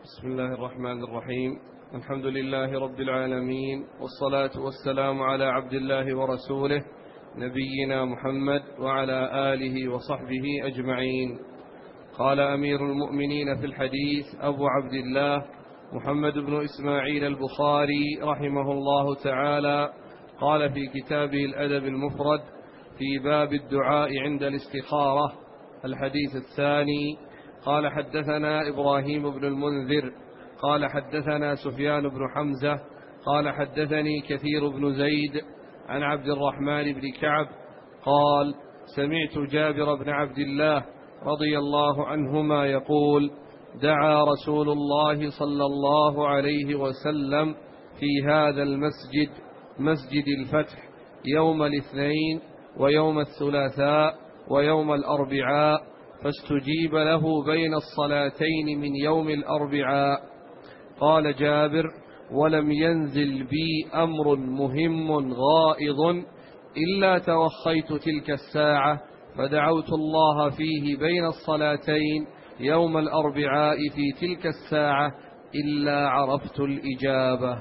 بسم الله الرحمن الرحيم. الحمد لله رب العالمين، والصلاة والسلام على عبد الله ورسوله نبينا محمد وعلى آله وصحبه أجمعين. قال أمير المؤمنين في الحديث أبو عبد الله محمد بن إسماعيل البخاري رحمه الله تعالى، قال في كتابه الأدب المفرد في باب الدعاء عند الاستخارة الحديث الثاني: قال حدثنا إبراهيم بن المنذر قال حدثنا سفيان بن حمزة قال حدثني كثير بن زيد عن عبد الرحمن بن كعب قال: سمعت جابر بن عبد الله رضي الله عنهما يقول: دعا رسول الله صلى الله عليه وسلم في هذا المسجد، مسجد الفتح، يوم الاثنين ويوم الثلاثاء ويوم الأربعاء، فاستجيب له بين الصلاتين من يوم الأربعاء. قال جابر: ولم ينزل بي أمر مهم غائض إلا توخيت تلك الساعة، فدعوت الله فيه بين الصلاتين يوم الأربعاء في تلك الساعة إلا عرفت الإجابة.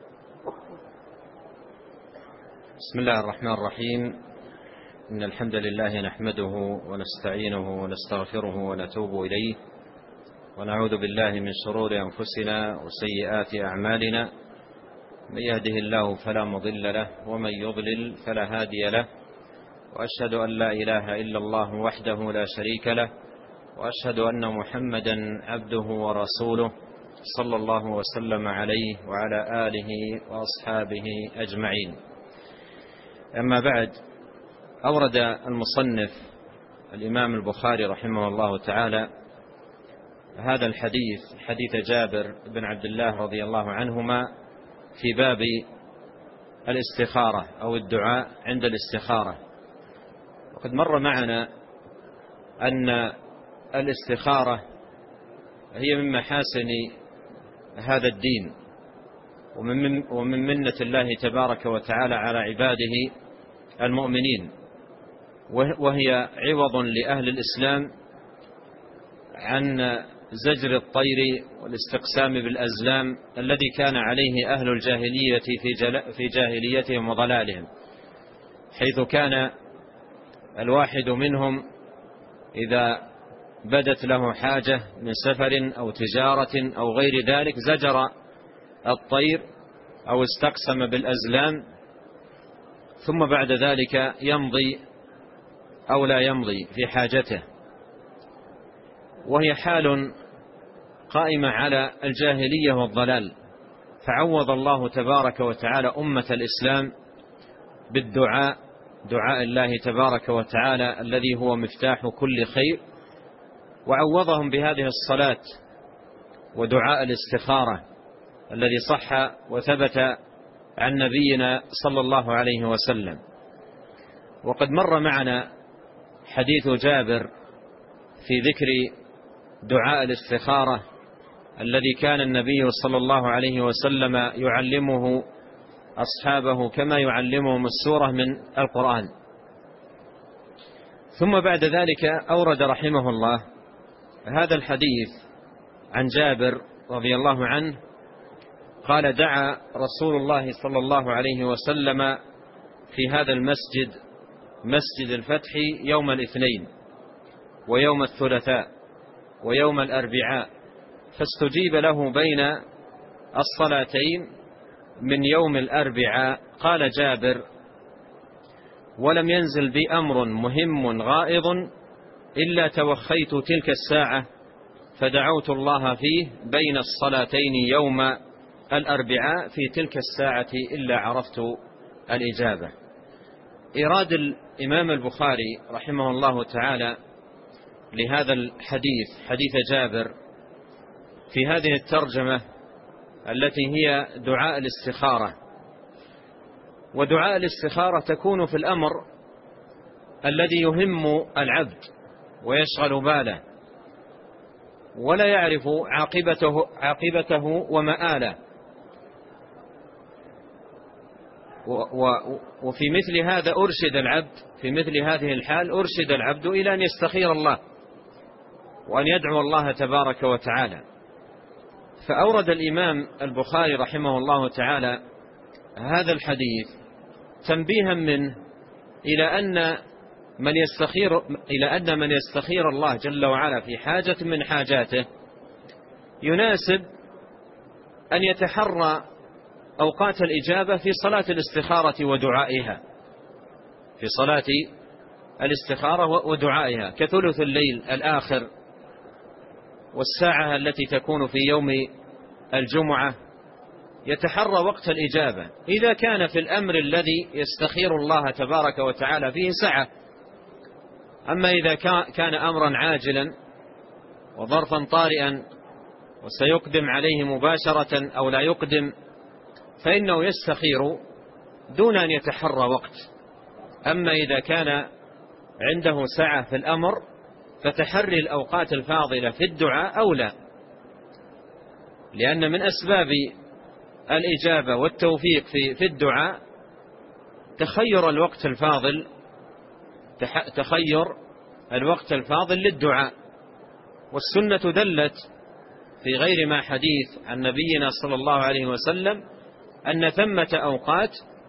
بسم الله الرحمن الرحيم. إن الحمد لله نحمده ونستعينه ونستغفره ونتوب إليه، ونعوذ بالله من شرور أنفسنا وسيئات أعمالنا. من يهده الله فلا مضل له، ومن يضلل فلا هادي له، وأشهد أن لا إله إلا الله وحده لا شريك له، وأشهد أن محمدا عبده ورسوله صلى الله وسلم عليه وعلى آله وأصحابه أجمعين. أما بعد، أورد المصنف الإمام البخاري رحمه الله تعالى هذا الحديث، حديث جابر بن عبد الله رضي الله عنهما، في باب الاستخارة أو الدعاء عند الاستخارة. وقد مر معنا أن الاستخارة هي من محاسن هذا الدين ومن منة الله تبارك وتعالى على عباده المؤمنين، وهي عوض لأهل الإسلام عن زجر الطير والاستقسام بالأزلام الذي كان عليه أهل الجاهلية في جاهليتهم وضلالهم، حيث كان الواحد منهم إذا بدت له حاجة من سفر أو تجارة أو غير ذلك زجر الطير أو استقسم بالأزلام، ثم بعد ذلك يمضي أو لا يمضي في حاجته. وهي حال قائمة على الجاهلية والضلال، فعوض الله تبارك وتعالى أمة الإسلام بالدعاء، دعاء الله تبارك وتعالى الذي هو مفتاح كل خير، وعوضهم بهذه الصلاة ودعاء الاستخارة الذي صح وثبت عن نبينا صلى الله عليه وسلم. وقد مر معنا حديث جابر في ذكر دعاء الاستخارة الذي كان النبي صلى الله عليه وسلم يعلمه أصحابه كما يعلمهم السورة من القرآن. ثم بعد ذلك أورد رحمه الله هذا الحديث عن جابر رضي الله عنه قال: دعا رسول الله صلى الله عليه وسلم في هذا المسجد، مسجد الفتح، يوم الاثنين ويوم الثلاثاء ويوم الأربعاء، فاستجيب له بين الصلاتين من يوم الأربعاء. قال جابر: ولم ينزل بي أمر مهم غائض إلا توخيت تلك الساعة، فدعوت الله فيه بين الصلاتين يوم الأربعاء في تلك الساعة إلا عرفت الإجابة. إيراد الإمام البخاري رحمه الله تعالى لهذا الحديث، حديث جابر، في هذه الترجمة التي هي دعاء الاستخارة. ودعاء الاستخارة تكون في الأمر الذي يهم العبد ويشغل باله ولا يعرف عاقبته ومآله. وفي مثل هذا أرشد العبد، في مثل هذه الحال أرشد العبد إلى أن يستخير الله وأن يدعو الله تبارك وتعالى. فأورد الإمام البخاري رحمه الله تعالى هذا الحديث تنبيها منه إلى أن من يستخير الله جل وعلا في حاجة من حاجاته يناسب أن يتحرى أوقات الإجابة في صلاة الاستخارة ودعائها، في صلاة الاستخارة ودعائها، كثلث الليل الآخر والساعة التي تكون في يوم الجمعة، يتحرى وقت الإجابة إذا كان في الأمر الذي يستخير الله تبارك وتعالى فيه سعة. أما إذا كان أمرا عاجلا وظرفا طارئا وسيقدم عليه مباشرة أو لا يقدم، فإنه يستخير دون أن يتحرى وقت. أما إذا كان عنده سعة في الأمر فتحري الأوقات الفاضلة في الدعاء أولى، لأن من أسباب الإجابة والتوفيق في الدعاء تخير الوقت الفاضل للدعاء. والسنة دلت في غير ما حديث عن نبينا صلى الله عليه وسلم أن ثمة أوقات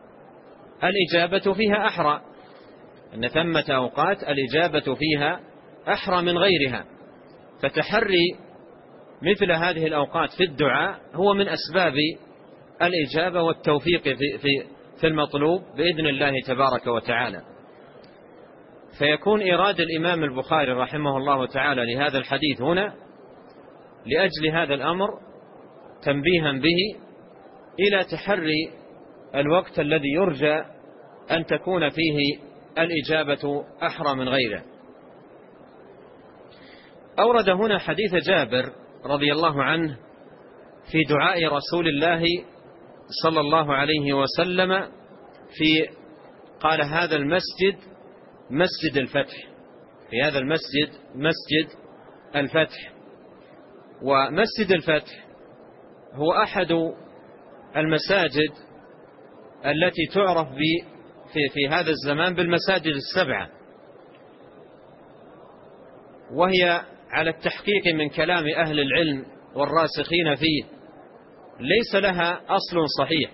الإجابة فيها أحرى من غيرها، فتحري مثل هذه الأوقات في الدعاء هو من أسباب الإجابة والتوفيق في المطلوب بإذن الله تبارك وتعالى. فيكون إيراد الإمام البخاري رحمه الله تعالى لهذا الحديث هنا لأجل هذا الأمر تنبيها به إلى تحري الوقت الذي يرجى أن تكون فيه الإجابة أحرى من غيره. أورد هنا حديث جابر رضي الله عنه في دعاء رسول الله صلى الله عليه وسلم قال هذا المسجد مسجد الفتح، في هذا المسجد مسجد الفتح. ومسجد الفتح هو أحد المساجد التي تعرف في هذا الزمان بالمساجد السبعة، وهي على التحقيق من كلام أهل العلم والراسخين فيه ليس لها أصل صحيح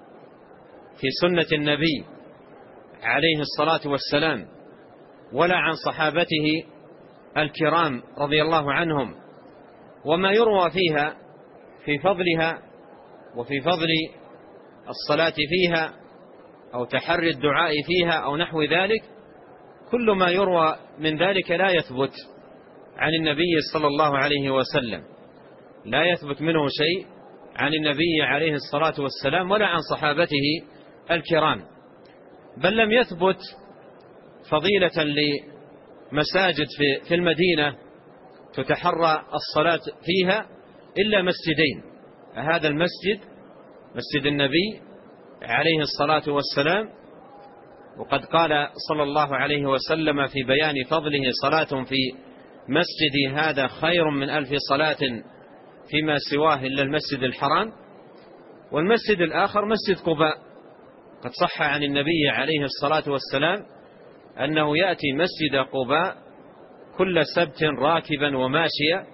في سنة النبي عليه الصلاة والسلام ولا عن صحابته الكرام رضي الله عنهم. وما يروى فيها في فضلها وفي فضل الصلاة فيها أو تحري الدعاء فيها أو نحو ذلك، كل ما يروى من ذلك لا يثبت عن النبي صلى الله عليه وسلم، لا يثبت منه شيء عن النبي عليه الصلاة والسلام ولا عن صحابته الكرام. بل لم يثبت فضيلة لمساجد في المدينة تتحرى الصلاة فيها إلا مسجدين: هذا المسجد مسجد النبي عليه الصلاة والسلام، وقد قال صلى الله عليه وسلم في بيان فضله: صلاة في مسجدي هذا خير من 1000 صلاة فيما سواه إلا المسجد الحرام. والمسجد الآخر مسجد قباء، قد صح عن النبي عليه الصلاة والسلام أنه يأتي مسجد قباء كل سبت راكبا وماشيا،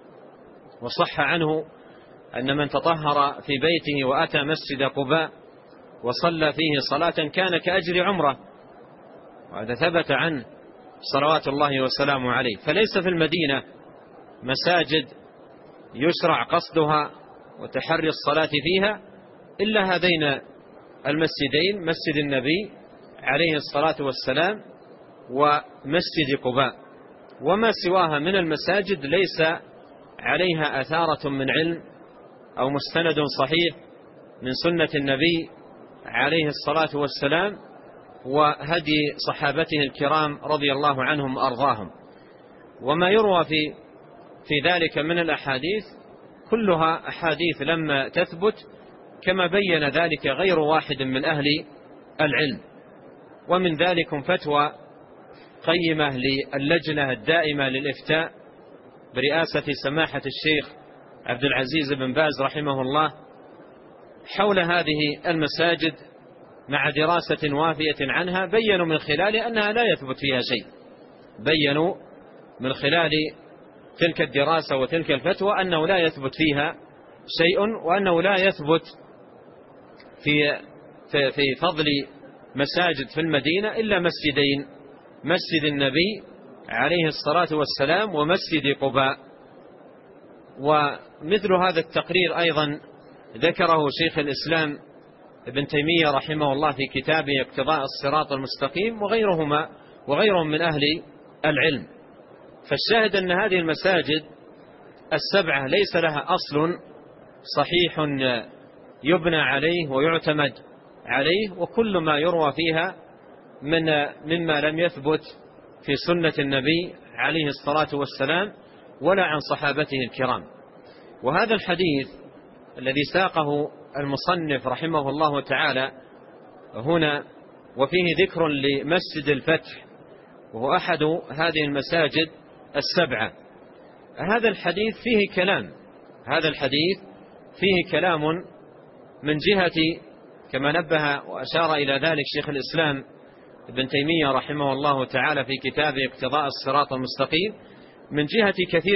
وصح عنه أن من تطهر في بيته وأتى مسجد قباء وصلى فيه صلاة كان كأجر عمره، وهذا ثبت عنه صلوات الله وسلامه عليه. فليس في المدينة مساجد يشرع قصدها وتحري الصلاة فيها إلا هذين المسجدين: مسجد النبي عليه الصلاة والسلام ومسجد قباء. وما سواها من المساجد ليس عليها أثارة من علم أو مستند صحيح من سنة النبي عليه الصلاة والسلام وهدي صحابته الكرام رضي الله عنهم وأرضاهم. وما يروى في ذلك من الأحاديث كلها أحاديث لما تثبت، كما بين ذلك غير واحد من أهل العلم. ومن ذلك فتوى قيمة للجنة الدائمة للإفتاء برئاسة سماحة الشيخ عبد العزيز بن باز رحمه الله حول هذه المساجد، مع دراسة وافية عنها بيّنوا من خلال أنها لا يثبت فيها شيء. بيّنوا من خلال تلك الدراسة وتلك الفتوى أنه لا يثبت فيها شيء، وأنه لا يثبت في فضل مساجد في المدينة إلا مسجدين: مسجد النبي عليه الصلاة والسلام ومسجد قباء. ومثل هذا التقرير أيضا ذكره شيخ الإسلام ابن تيمية رحمه الله في كتابه اقتضاء الصراط المستقيم وغيرهم من أهل العلم. فالشاهد أن هذه المساجد السبعة ليس لها أصل صحيح يبنى عليه ويعتمد عليه، وكل ما يروى فيها مما لم يثبت في سنة النبي عليه الصلاة والسلام ولا عن صحابته الكرام. وهذا الحديث الذي ساقه المصنف رحمه الله تعالى هنا وفيه ذكر لمسجد الفتح، وهو أحد هذه المساجد السبعة. هذا الحديث فيه كلام من جهة، كما نبه وأشار إلى ذلك شيخ الإسلام ابن تيمية رحمه الله تعالى في كتابه اقتضاء الصراط المستقيم، من جهة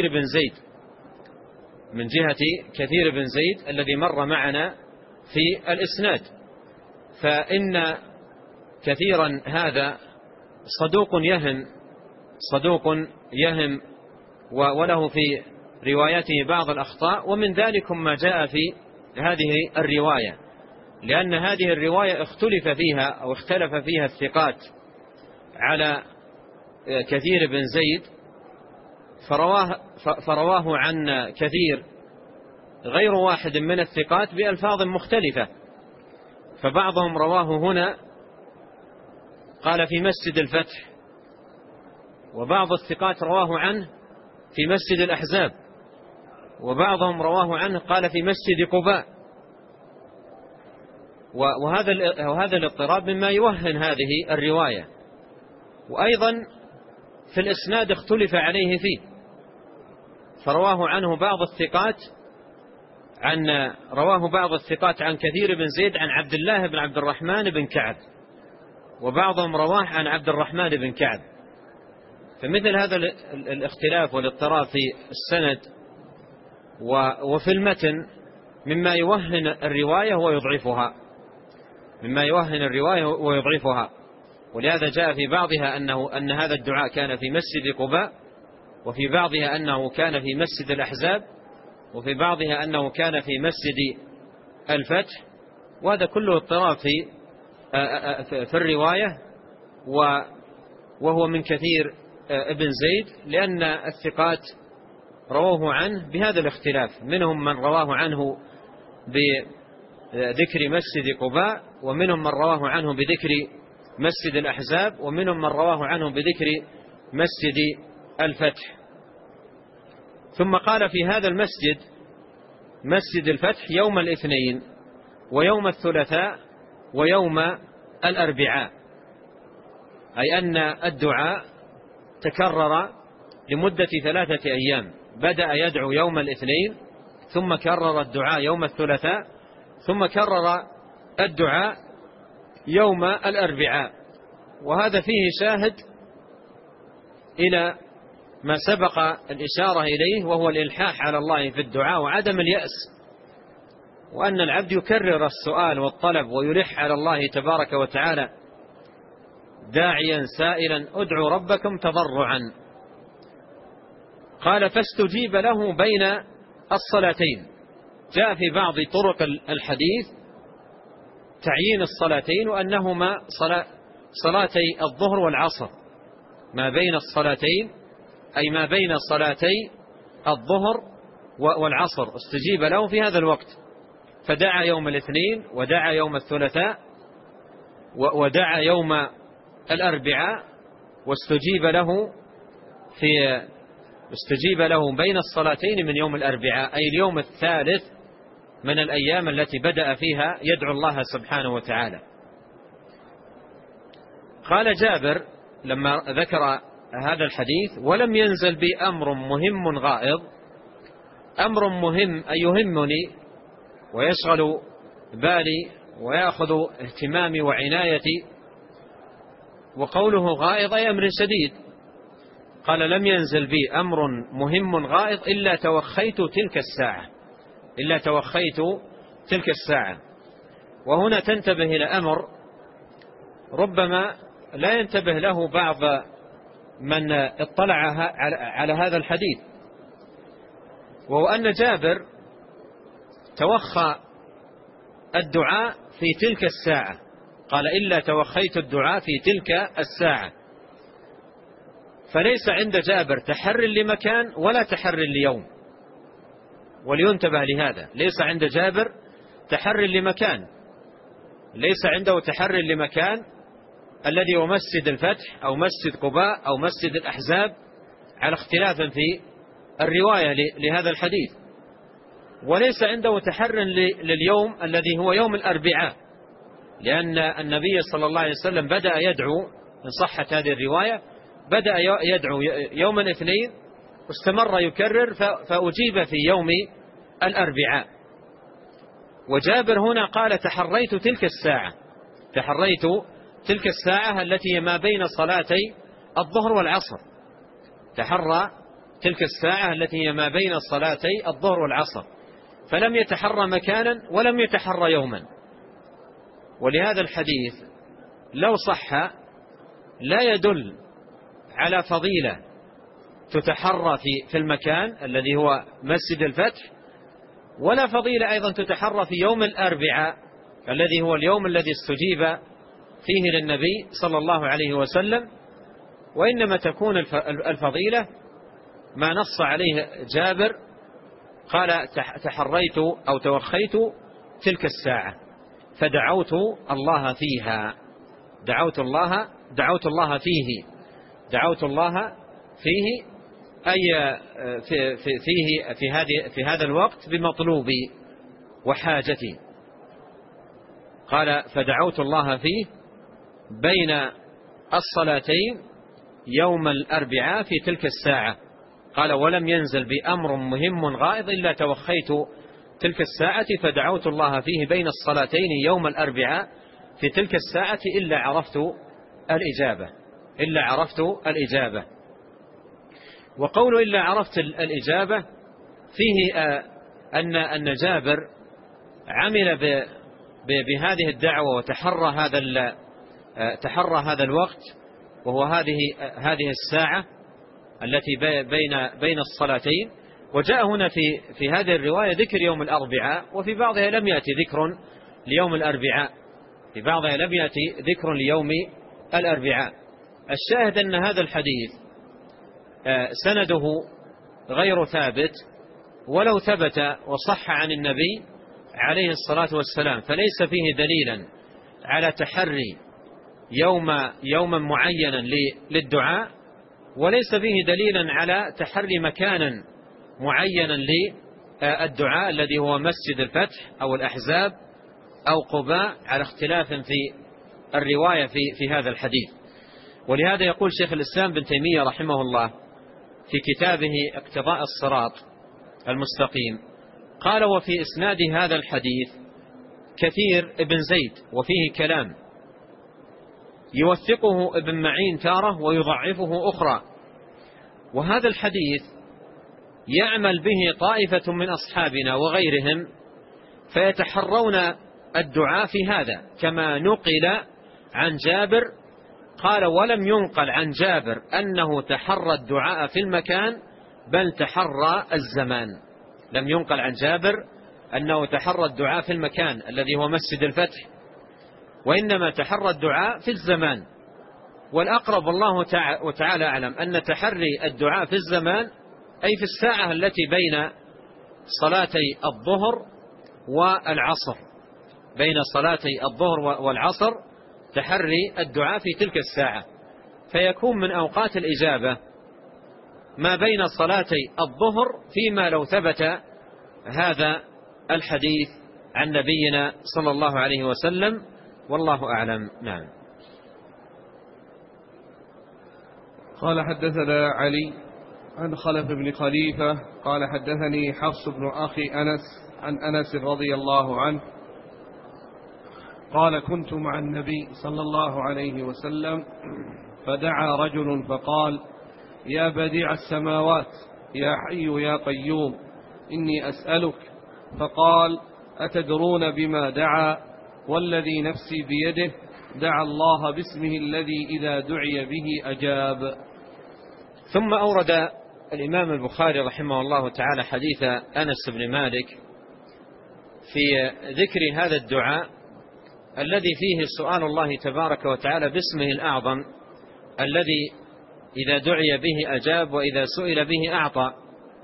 كثير بن زيد الذي مر معنا في الإسناد. فإن كثيرا هذا صدوق يهم وله في روايته بعض الأخطاء، ومن ذلك ما جاء في هذه الرواية، لأن هذه الرواية اختلف فيها الثقات على كثير بن زيد، فرواه عن كثير غير واحد من الثقات بألفاظ مختلفة. فبعضهم رواه هنا قال في مسجد الفتح، وبعض الثقات رواه عنه في مسجد الأحزاب، وبعضهم رواه عنه قال في مسجد قباء. وهذا الاضطراب مما يوهن هذه الرواية. وأيضا في الإسناد اختلف عليه فيه، فرواه عنه بعض الثقات عن كثير بن زيد عن عبد الله بن عبد الرحمن بن كعب، وبعضهم رواه عن عبد الرحمن بن كعب. فمثل هذا الاختلاف والاضطراب في السند وفي المتن مما يوهن الرواية ويضعفها. ولهذا جاء في بعضها أن هذا الدعاء كان في مسجد قباء، وفي بعضها أنه كان في مسجد الأحزاب، وفي بعضها أنه كان في مسجد الفتح. وهذا كله اضطراب في الرواية، وهو من كثير ابن زيد، لأن الثقات رواه عنه بهذا الاختلاف، منهم من رواه عنه بذكر مسجد قباء، ومنهم من رواه عنه بذكر مسجد الأحزاب، ومنهم من رواه عنه بذكر مسجد الفتح. ثم قال في هذا المسجد، مسجد الفتح، يوم الاثنين ويوم الثلاثاء ويوم الأربعاء، أي أن الدعاء تكرر لمدة 3 أيام. بدأ يدعو يوم الاثنين، ثم كرر الدعاء يوم الثلاثاء، ثم كرر الدعاء يوم الأربعاء. وهذا فيه شاهد إلى ما سبق الإشارة إليه، وهو الإلحاح على الله في الدعاء وعدم اليأس، وأن العبد يكرر السؤال والطلب ويلح على الله تبارك وتعالى داعيا سائلا ادعوا ربكم تضرعا. قال فاستجيب له بين الصلاتين. جاء في بعض طرق الحديث تعيين الصلاتين، وأنهما صلاتي الظهر والعصر، ما بين الصلاتين أي ما بين صلاتي الظهر والعصر استجيب له في هذا الوقت. فدعا يوم الاثنين، ودعا يوم الثلاثاء، ودعا يوم الأربعاء، واستجيب له بين الصلاتين من يوم الأربعاء، أي اليوم الثالث من الأيام التي بدأ فيها يدعو الله سبحانه وتعالى. قال جابر لما ذكر هذا الحديث: ولم ينزل بي أمر مهم غائض. أمر مهم أي يهمني ويشغل بالي ويأخذ اهتمامي وعنايتي، وقوله غائض أي أمر شديد. قال: لم ينزل بي أمر مهم غائض إلا توخيت تلك الساعة، إلا توخيت تلك الساعة. وهنا تنتبه إلى أمر ربما لا ينتبه له بعض من اطلع على هذا الحديث، وهو أن جابر توخى الدعاء في تلك الساعة، قال إلا توخيت الدعاء في تلك الساعة، فليس عند جابر تحر لمكان ولا تحر ليوم. ولينتبه لهذا، ليس عند جابر تحر لمكان، ليس عنده تحر لمكان الذي هو مسجد الفتح أو مسجد قباء أو مسجد الأحزاب، على اختلاف في الرواية لهذا الحديث. وليس عنده تحر لليوم الذي هو يوم الأربعاء، لأن النبي صلى الله عليه وسلم بدأ يدعو، إن صحت هذه الرواية، بدأ يدعو يوم الاثنين واستمر يكرر فأجيب في يوم الأربعاء. وجابر هنا قال تحريت تلك الساعة، تحريت تلك الساعة التي ما بين صلاتي الظهر والعصر، تحرى تلك الساعة التي هي ما بين صلاتي الظهر والعصر، فلم يتحرى مكانا ولم يتحرى يوما. ولهذا الحديث لو صح لا يدل على فضيلة تتحرى في المكان الذي هو مسجد الفتح، ولا فضيلة أيضا تتحرى في يوم الأربعاء الذي هو اليوم الذي استجيب فيه للنبي صلى الله عليه وسلم. وإنما تكون الفضيلة ما نص عليه جابر، قال تحريت أو توخيت تلك الساعة فدعوت الله فيها، دعوت الله فيه أي في هذا الوقت بمطلوبي وحاجتي. قال فدعوت الله فيه بين الصلاتين يوم الأربعاء في تلك الساعة. قال ولم ينزل بأمر مهم غائض إلا توخيت تلك الساعة فدعوت الله فيه بين الصلاتين يوم الأربعاء في تلك الساعة إلا عرفت الإجابة. وقول إلا عرفت الإجابة فيه أن جابر عمل بهذه الدعوة وتحرى هذا الوقت، وهو هذه الساعة التي بين الصلاتين. وجاء هنا في هذه الرواية ذكر يوم الأربعاء، وفي بعضها لم يأتي ذكر ليوم الأربعاء، الشاهد أن هذا الحديث سنده غير ثابت، ولو ثبت وصح عن النبي عليه الصلاة والسلام فليس فيه دليلا على تحري يوما معينا للدعاء، وليس فيه دليلا على تحري مكانا معينا للدعاء الذي هو مسجد الفتح أو الأحزاب أو قباء، على اختلاف في الرواية في هذا الحديث. ولهذا يقول شيخ الإسلام بن تيمية رحمه الله في كتابه اقتضاء الصراط المستقيم، قال وفي إسناد هذا الحديث كثير ابن زيد وفيه كلام، يوثقه ابن معين تارة ويضعفه أخرى، وهذا الحديث يعمل به طائفة من أصحابنا وغيرهم فيتحرون الدعاء في هذا، كما نقل عن جابر. قال ولم ينقل عن جابر أنه تحرى الدعاء في المكان بل تحرى الزمان. لم ينقل عن جابر أنه تحرى الدعاء في المكان الذي هو مسجد الفتح، وإنما تحرى الدعاء في الزمان. والأقرب والله تعالى أعلم أن تحري الدعاء في الزمان أي في الساعة التي بين صلاتي الظهر والعصر، بين صلاتي الظهر والعصر تحري الدعاء في تلك الساعة، فيكون من أوقات الإجابة ما بين صلاتي الظهر، فيما لو ثبت هذا الحديث عن نبينا صلى الله عليه وسلم، والله أعلم. نعم. قال حدثنا علي عن خلف بن خليفة قال حدثني حفص بن أخي أنس عن أنس رضي الله عنه قال كنت مع النبي صلى الله عليه وسلم فدعا رجل فقال يا بديع السماوات يا حي يا قيوم إني أسألك فقال: أتدرون بما دعا؟ والذي نفسي بيده دعا الله باسمه الذي إذا دعي به أجاب. ثم أورد الإمام البخاري رحمه الله تعالى حديث أنس بن مالك في ذكر هذا الدعاء الذي فيه سؤال الله تبارك وتعالى باسمه الأعظم الذي إذا دعي به أجاب وإذا سئل به أعطى.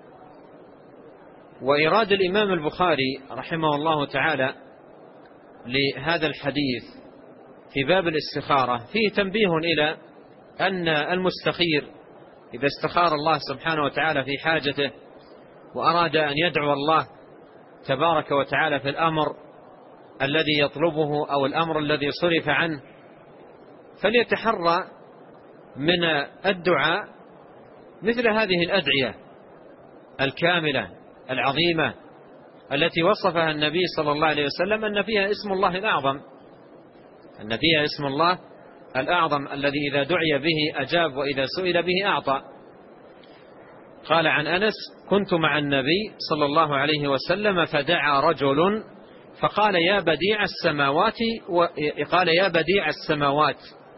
وإيراد الإمام البخاري رحمه الله تعالى لهذا الحديث في باب الاستخارة فيه تنبيه إلى أن المستخير إذا استخار الله سبحانه وتعالى في حاجته وأراد أن يدعو الله تبارك وتعالى في الأمر الذي يطلبه أو الأمر الذي صرف عنه، فليتحرى من الدعاء مثل هذه الأدعية الكاملة العظيمة التي وصفها النبي صلى الله عليه وسلم أن فيها اسم الله الأعظم، أن فيها اسم الله الأعظم الذي إذا دعي به أجاب وإذا سئل به أعطى. قال عن أنس: كنت مع النبي صلى الله عليه وسلم فدعا رجل فقال: يا بديع السماوات، قال: يا بديع السماوات.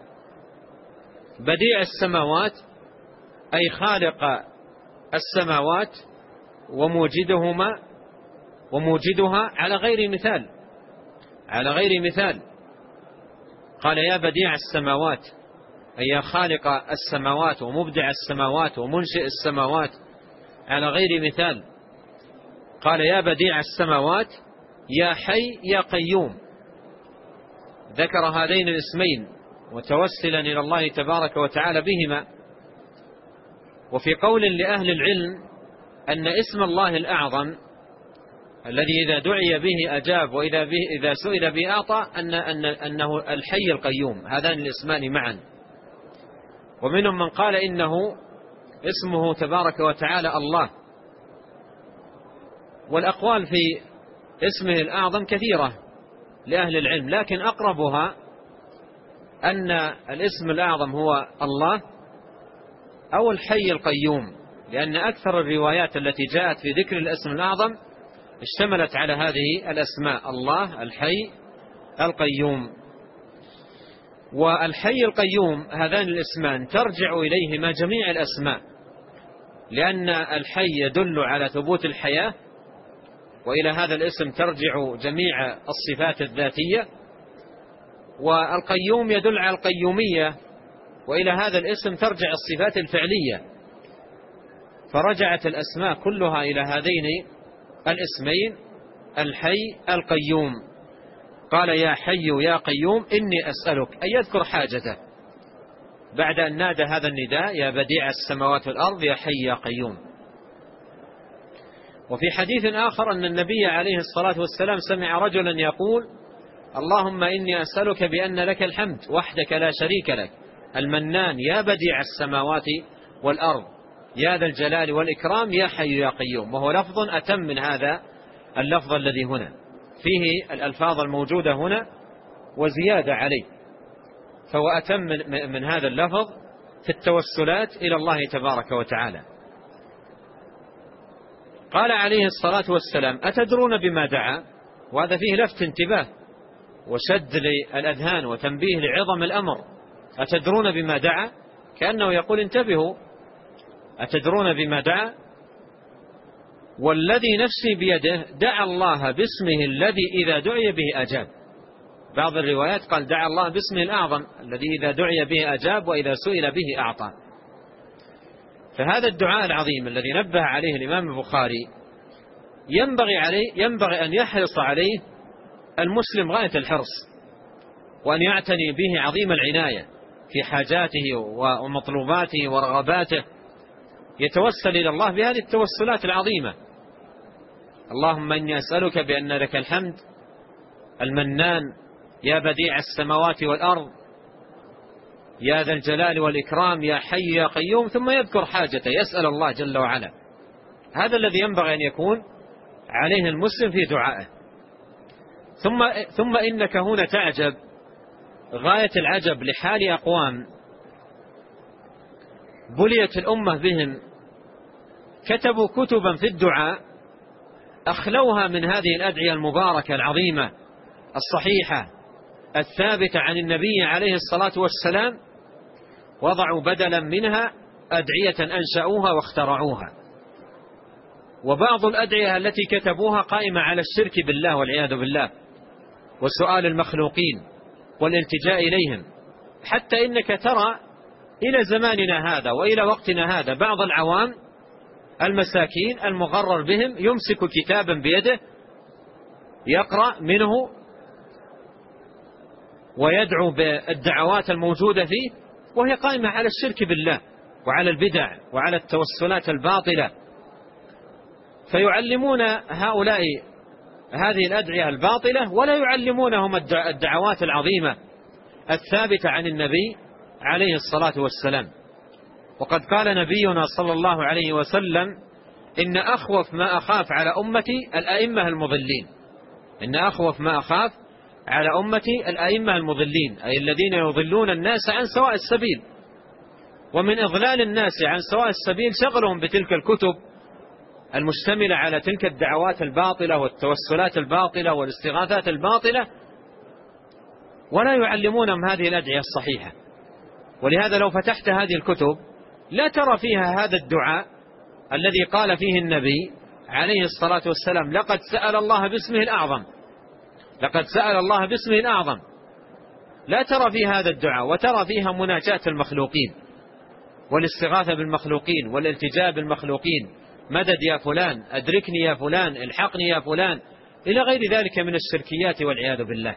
بديع السماوات أي خالق السماوات وموجدها على غير مثال، على غير مثال. قال: يا بديع السماوات أي يا خالق السماوات ومبدع السماوات ومنشئ السماوات على غير مثال. قال: يا بديع السماوات يا حي يا قيوم. ذكر هذين الاسمين متوسلا إلى الله تبارك وتعالى بهما. وفي قول لأهل العلم أن اسم الله الأعظم الذي إذا دعي به أجاب وإذا سئل به أعطى أنه الحي القيوم، هذان الاسمان معا. ومنهم من قال إنه اسمه تبارك وتعالى الله. والأقوال في اسمه الأعظم كثيرة لأهل العلم، لكن أقربها أن الاسم الأعظم هو الله أو الحي القيوم، لأن أكثر الروايات التي جاءت في ذكر الاسم الأعظم اشتملت على هذه الأسماء: الله، الحي، القيوم. والحي القيوم هذان الاسمان ترجع إليهما جميع الأسماء، لأن الحي يدل على ثبوت الحياة، وإلى هذا الاسم ترجع جميع الصفات الذاتية. والقيوم يدل على القيومية، وإلى هذا الاسم ترجع الصفات الفعلية. فرجعت الأسماء كلها إلى هذين الاسمين: الحي القيوم. قال: يا حي يا قيوم إني أسألك، أي يذكر حاجته بعد أن نادى هذا النداء: يا بديع السماوات والأرض يا حي يا قيوم. وفي حديث آخر أن النبي عليه الصلاة والسلام سمع رجلا يقول: اللهم إني أسألك بأن لك الحمد وحدك لا شريك لك، المنان، يا بديع السماوات والأرض، يا ذا الجلال والإكرام، يا حي يا قيوم. وهو لفظ أتم من هذا اللفظ الذي هنا، فيه الألفاظ الموجودة هنا وزيادة عليه، فهو أتم من هذا اللفظ في التوسلات إلى الله تبارك وتعالى. قال عليه الصلاة والسلام: أتدرون بما دعا؟ وهذا فيه لفت انتباه وشد للأذهان وتنبيه لعظم الأمر. أتدرون بما دعا؟ كأنه يقول: انتبهوا، أتدرون بما دعا؟ والذي نفسي بيده دعا الله باسمه الذي إذا دعي به أجاب. بعض الروايات قال: دعا الله باسمه الأعظم الذي إذا دعي به أجاب وإذا سئل به أعطى. فهذا الدعاء العظيم الذي نبه عليه الإمام البخاري ينبغي أن يحرص عليه المسلم غاية الحرص، وأن يعتني به عظيم العناية في حاجاته ومطلوباته ورغباته، يتوسل إلى الله بهذه التوسلات العظيمة: اللهم إني أسألك بأن لك الحمد المنان، يا بديع السماوات والأرض، يا ذا الجلال والإكرام، يا حي يا قيوم. ثم يذكر حاجته، يسأل الله جل وعلا. هذا الذي ينبغي أن يكون عليه المسلم في دعائه. ثم إنك هنا تعجب غاية العجب لحال أقوام بليت الأمة بهم، كتبوا كتبا في الدعاء أخلوها من هذه الأدعية المباركة العظيمة الصحيحة الثابتة عن النبي عليه الصلاة والسلام، وضعوا بدلا منها أدعية أنشأوها واخترعوها. وبعض الأدعية التي كتبوها قائمة على الشرك بالله والعياذ بالله وسؤال المخلوقين والالتجاء إليهم، حتى إنك ترى إلى زماننا هذا وإلى وقتنا هذا بعض العوام المساكين المغرر بهم يمسك كتابا بيده يقرأ منه ويدعو بالدعوات الموجودة فيه، وهي قائمة على الشرك بالله وعلى البدع وعلى التوسلات الباطلة، فيعلمون هؤلاء هذه الأدعية الباطلة ولا يعلمونهم الدعوات العظيمة الثابتة عن النبي عليه الصلاة والسلام. وقد قال نبينا صلى الله عليه وسلم: إن أخوف ما أخاف على أمتي الأئمة المضلين. إن أخوف ما أخاف على أمتي الأئمة المضلين، أي الذين يضلون الناس عن سواء السبيل. ومن إضلال الناس عن سواء السبيل شغلهم بتلك الكتب المشتملة على تلك الدعوات الباطلة والتوسلات الباطلة والاستغاثات الباطلة، ولا يعلمونهم هذه الأدعية الصحيحة. ولهذا لو فتحت هذه الكتب لا ترى فيها هذا الدعاء الذي قال فيه النبي عليه الصلاة والسلام: لقد سأل الله باسمه الأعظم، لقد سأل الله باسمه الأعظم. لا ترى فيها هذا الدعاء، وترى فيها مناجاة المخلوقين والاستغاثة بالمخلوقين والالتجاء بالمخلوقين: مدد يا فلان، أدركني يا فلان، الحقني يا فلان، إلى غير ذلك من الشركيات والعياذ بالله.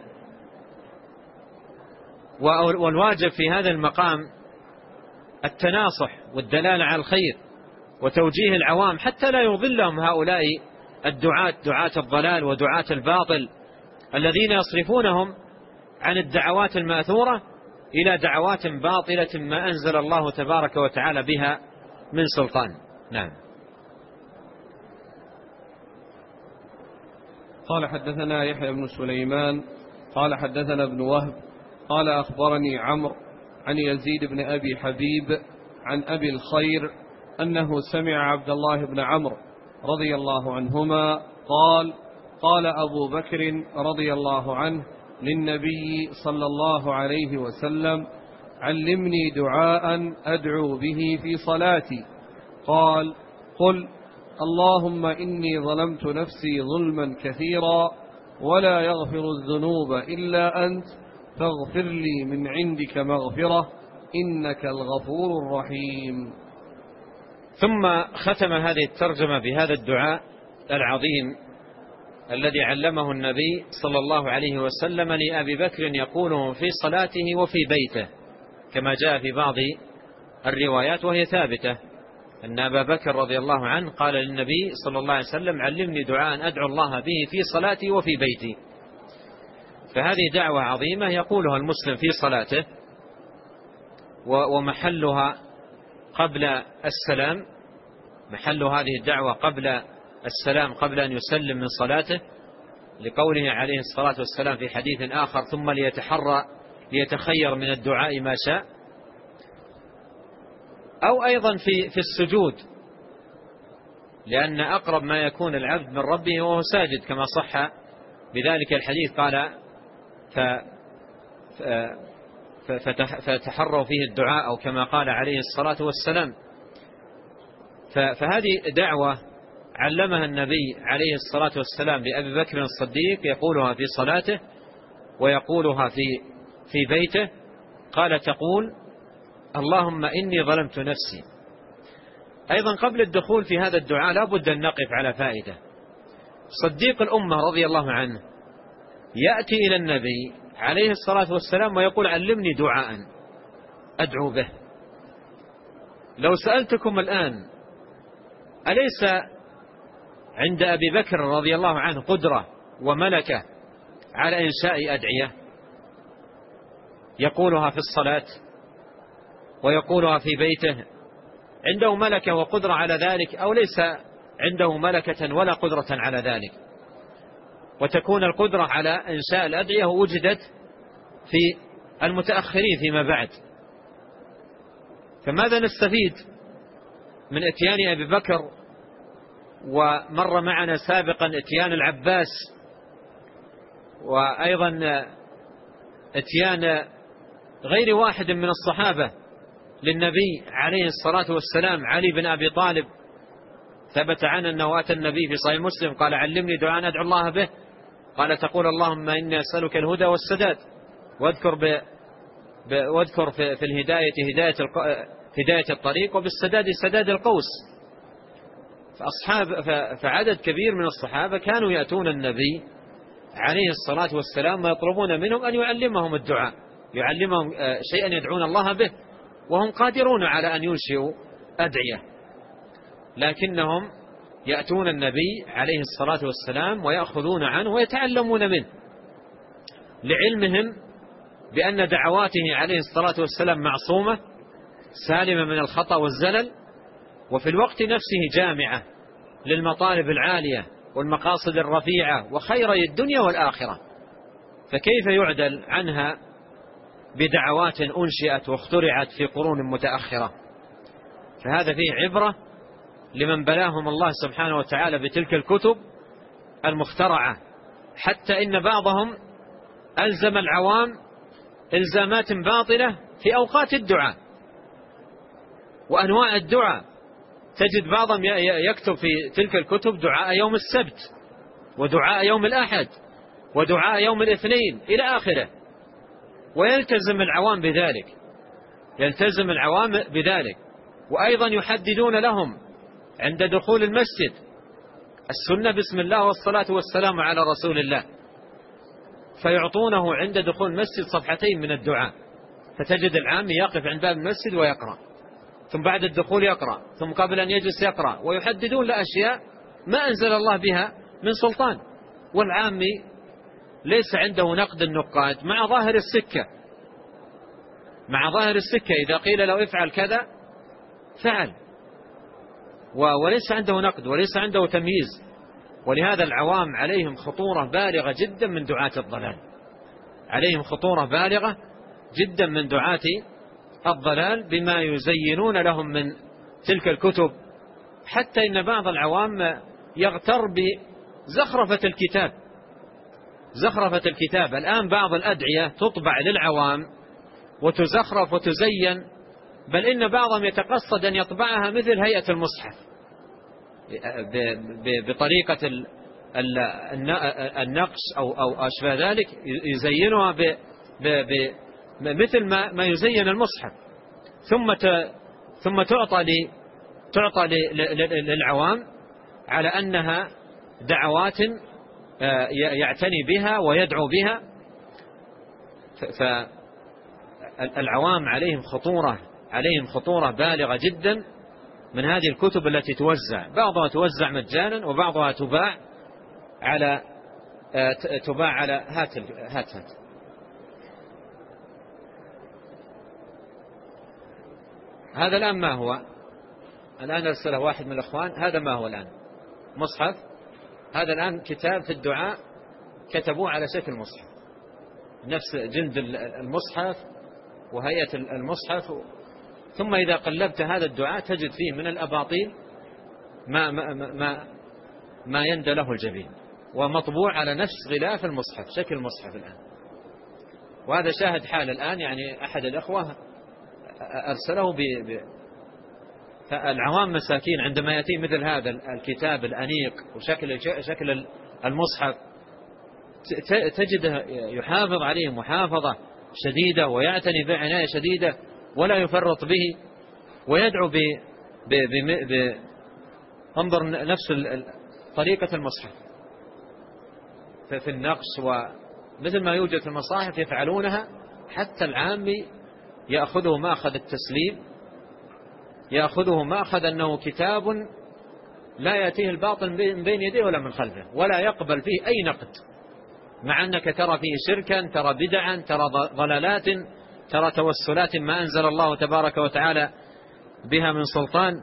والواجب في هذا المقام التناصح والدلالة على الخير وتوجيه العوام حتى لا يضلهم هؤلاء دعاة الضلال ودعاة الباطل الذين يصرفونهم عن الدعوات الماثورة إلى دعوات باطلة ما أنزل الله تبارك وتعالى بها من سلطان. نعم. قال: حدثنا يحيى بن سليمان قال حدثنا ابن وهب قال أخبرني عمرو عن يزيد بن أبي حبيب عن أبي الخير أنه سمع عبد الله بن عمرو رضي الله عنهما قال: قال أبو بكر رضي الله عنه للنبي صلى الله عليه وسلم: علمني دعاء أدعو به في صلاتي. قال: قل: اللهم إني ظلمت نفسي ظلما كثيرا ولا يغفر الذنوب إلا أنت فاغفر لي من عندك مغفرة إنك الغفور الرحيم. ثم ختم هذه الترجمة بهذا الدعاء العظيم الذي علمه النبي صلى الله عليه وسلم لأبي بكر يقوله في صلاته وفي بيته، كما جاء في بعض الروايات وهي ثابتة أن أبا بكر رضي الله عنه قال للنبي صلى الله عليه وسلم: علمني دعاء أدعو الله به في صلاتي وفي بيتي. فهذه دعوة عظيمة يقولها المسلم في صلاته، ومحلها قبل السلام، محل هذه الدعوة قبل السلام، قبل أن يسلم من صلاته، لقوله عليه الصلاة والسلام في حديث آخر: ثم ليتخير من الدعاء ما شاء. أو أيضا في السجود، لأن أقرب ما يكون العبد من ربه وهو ساجد، كما صح بذلك الحديث. قال: فتحروا فيه الدعاء، أو كما قال عليه الصلاة والسلام. فهذه دعوة علمها النبي عليه الصلاة والسلام لأبي بكر الصديق، يقولها في صلاته ويقولها في بيته. قال: تقول: اللهم إني ظلمت نفسي. أيضا قبل الدخول في هذا الدعاء لا بد أن نقف على فائدة. صديق الأمة رضي الله عنه يأتي إلى النبي عليه الصلاة والسلام ويقول: علمني دعاء أدعو به. لو سألتكم الآن: أليس عند أبي بكر رضي الله عنه قدرة وملكة على إنشاء أدعية يقولها في الصلاة ويقولها في بيته؟ عنده ملكة وقدرة على ذلك، أو ليس عنده ملكة ولا قدرة على ذلك؟ وتكون القدرة على إنشاء الأدعية وجدت في المتأخرين فيما بعد. فماذا نستفيد من اتيان أبي بكر ومر معنا سابقا اتيان العباس، وأيضا اتيان غير واحد من الصحابة للنبي عليه الصلاة والسلام، علي بن أبي طالب ثبت عنه أنه أتى النبي في صحيح مسلم قال: علمني دعاء أدعو الله به. قال: تقول اللهم إني أسألك الهدى والسداد، واذكر في الهداية هداية الطريق، وبالسداد سداد القوس. فعدد كبير من الصحابة كانوا يأتون النبي عليه الصلاة والسلام ويطلبون منهم أن يعلمهم الدعاء، يعلمهم شيئا يدعون الله به، وهم قادرون على أن ينشئوا أدعية، لكنهم يأتون النبي عليه الصلاة والسلام ويأخذون عنه ويتعلمون منه، لعلمهم بأن دعواته عليه الصلاة والسلام معصومة سالمة من الخطأ والزلل، وفي الوقت نفسه جامعة للمطالب العالية والمقاصد الرفيعة وخيري الدنيا والآخرة، فكيف يعدل عنها بدعوات أنشئت واخترعت في قرون متأخرة؟ فهذا فيه عبرة لمن بلاهم الله سبحانه وتعالى بتلك الكتب المخترعة، حتى إن بعضهم ألزم العوام إلزامات باطلة في أوقات الدعاء وأنواع الدعاء. تجد بعضهم يكتب في تلك الكتب دعاء يوم السبت، ودعاء يوم الأحد، ودعاء يوم الاثنين إلى آخره، ويلتزم العوام بذلك، يلتزم العوام بذلك. وأيضا يحددون لهم عند دخول المسجد السنة بسم الله والصلاة والسلام على رسول الله، فيعطونه عند دخول المسجد صفحتين من الدعاء، فتجد العام يقف عند باب المسجد ويقرأ، ثم بعد الدخول يقرأ، ثم قبل أن يجلس يقرأ، ويحددون لأشياء ما أنزل الله بها من سلطان. والعامي ليس عنده نقد النقاد مع ظاهر السكة، مع ظاهر السكة إذا قيل له افعل كذا فعل، وليس عنده نقد وليس عنده تمييز. ولهذا العوام عليهم خطورة بالغة جدا من دعاة الضلال، عليهم خطورة بالغة جدا من دعاة الضلال بما يزينون لهم من تلك الكتب، حتى إن بعض العوام يغتر بزخرفة الكتاب، زخرفة الكتاب. الآن بعض الأدعية تطبع للعوام وتزخرف وتزين، بل إن بعضهم يتقصد أن يطبعها مثل هيئة المصحف بطريقة النقش أو أشبه ذلك، يزينها مثل ما يزين المصحف، ثم تعطى للعوام على أنها دعوات يعتني بها ويدعو بها. فالعوام عليهم خطورة بالغة جدا من هذه الكتب التي توزع، بعضها توزع مجانا وبعضها تباع على هات. هذا الآن ما هو؟ الآن أرسله واحد من الأخوان، هذا ما هو الآن؟ مصحف. هذا الآن كتاب في الدعاء كتبوه على شكل مصحف، نفس جلد المصحف وهيئة المصحف. ثم إذا قلبت هذا الدعاء تجد فيه من الأباطيل ما يندى له الجبين، ومطبوع على نفس غلاف المصحف، شكل المصحف الآن. وهذا شاهد حال الآن، يعني أحد الأخوة أرسله فالعوام مساكين عندما يأتي مثل هذا الكتاب الأنيق وشكل المصحف تجده يحافظ عليه محافظة شديدة ويعتني بعناية شديدة ولا يفرط به، ويدعو انظر نفس طريقة المصحف في النقش، ومثل ما يوجد في المصاحف يفعلونها، حتى العامي يأخذه مأخذ التسليم، يأخذه مأخذ أنه كتاب لا يأتيه الباطل من بين يديه ولا من خلفه، ولا يقبل فيه أي نقد، مع أنك ترى فيه شركا، ترى بدعا، ترى ضلالات، ترى توسلات ما أنزل الله تبارك وتعالى بها من سلطان.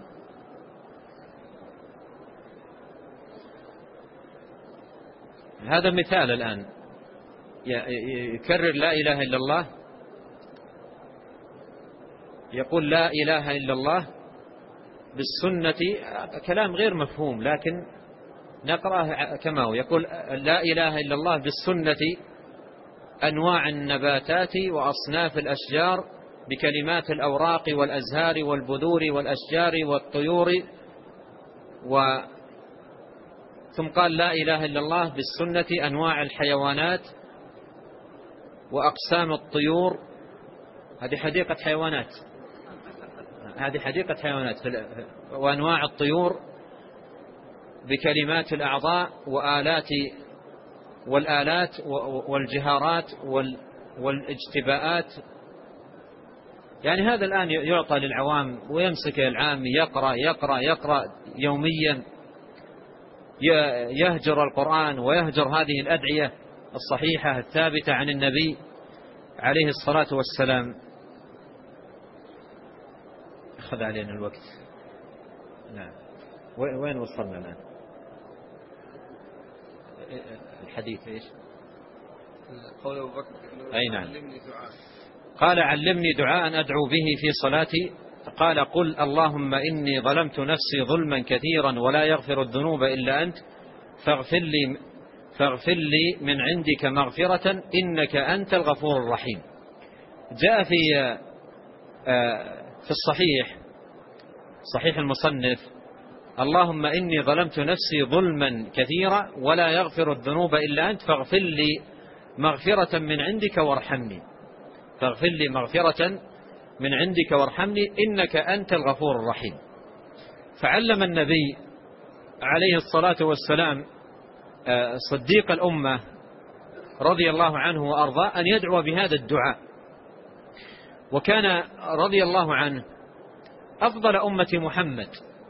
هذا مثال الآن يكرر لا إله إلا الله، يقول لا إله إلا الله بالسنة كلام غير مفهوم، لكن نقرأه كما هو. يقول لا إله إلا الله بالسنة أنواع النباتات وأصناف الأشجار بكلمات الأوراق والأزهار والبذور والأشجار والطيور ثم قال لا إله إلا الله بالسنة أنواع الحيوانات وأقسام الطيور. هذه حديقة حيوانات، هذه حديقة حيوانات. وأنواع الطيور بكلمات الأعضاء والآلات والجهارات والاجتباءات. يعني هذا الآن يعطى للعوام ويمسك العام يقرأ يوميا، يهجر القرآن ويهجر هذه الأدعية الصحيحة الثابتة عن النبي عليه الصلاة والسلام. أخذ علينا الوقت. نعم، وين وصلنا الآن؟ الحديث إيش؟ قول أبو بكر أي نعم. قال علمني دعاء أدعو به في صلاتي. قال قل اللهم إني ظلمت نفسي ظلما كثيرا ولا يغفر الذنوب إلا أنت فاغفر لي من عندك مغفرة إنك أنت الغفور الرحيم. جاء في الصحيح، صحيح المصنف: اللهم إني ظلمت نفسي ظلما كثيرا ولا يغفر الذنوب إلا أنت فاغفر لي مغفرة من عندك وارحمني. فاغفر لي مغفرة من عندك وارحمني إنك أنت الغفور الرحيم. فعلم النبي عليه الصلاة والسلام صديق الأمة رضي الله عنه وأرضاه أن يدعو بهذا الدعاء. وكان رضي الله عنه أفضل أمة محمد،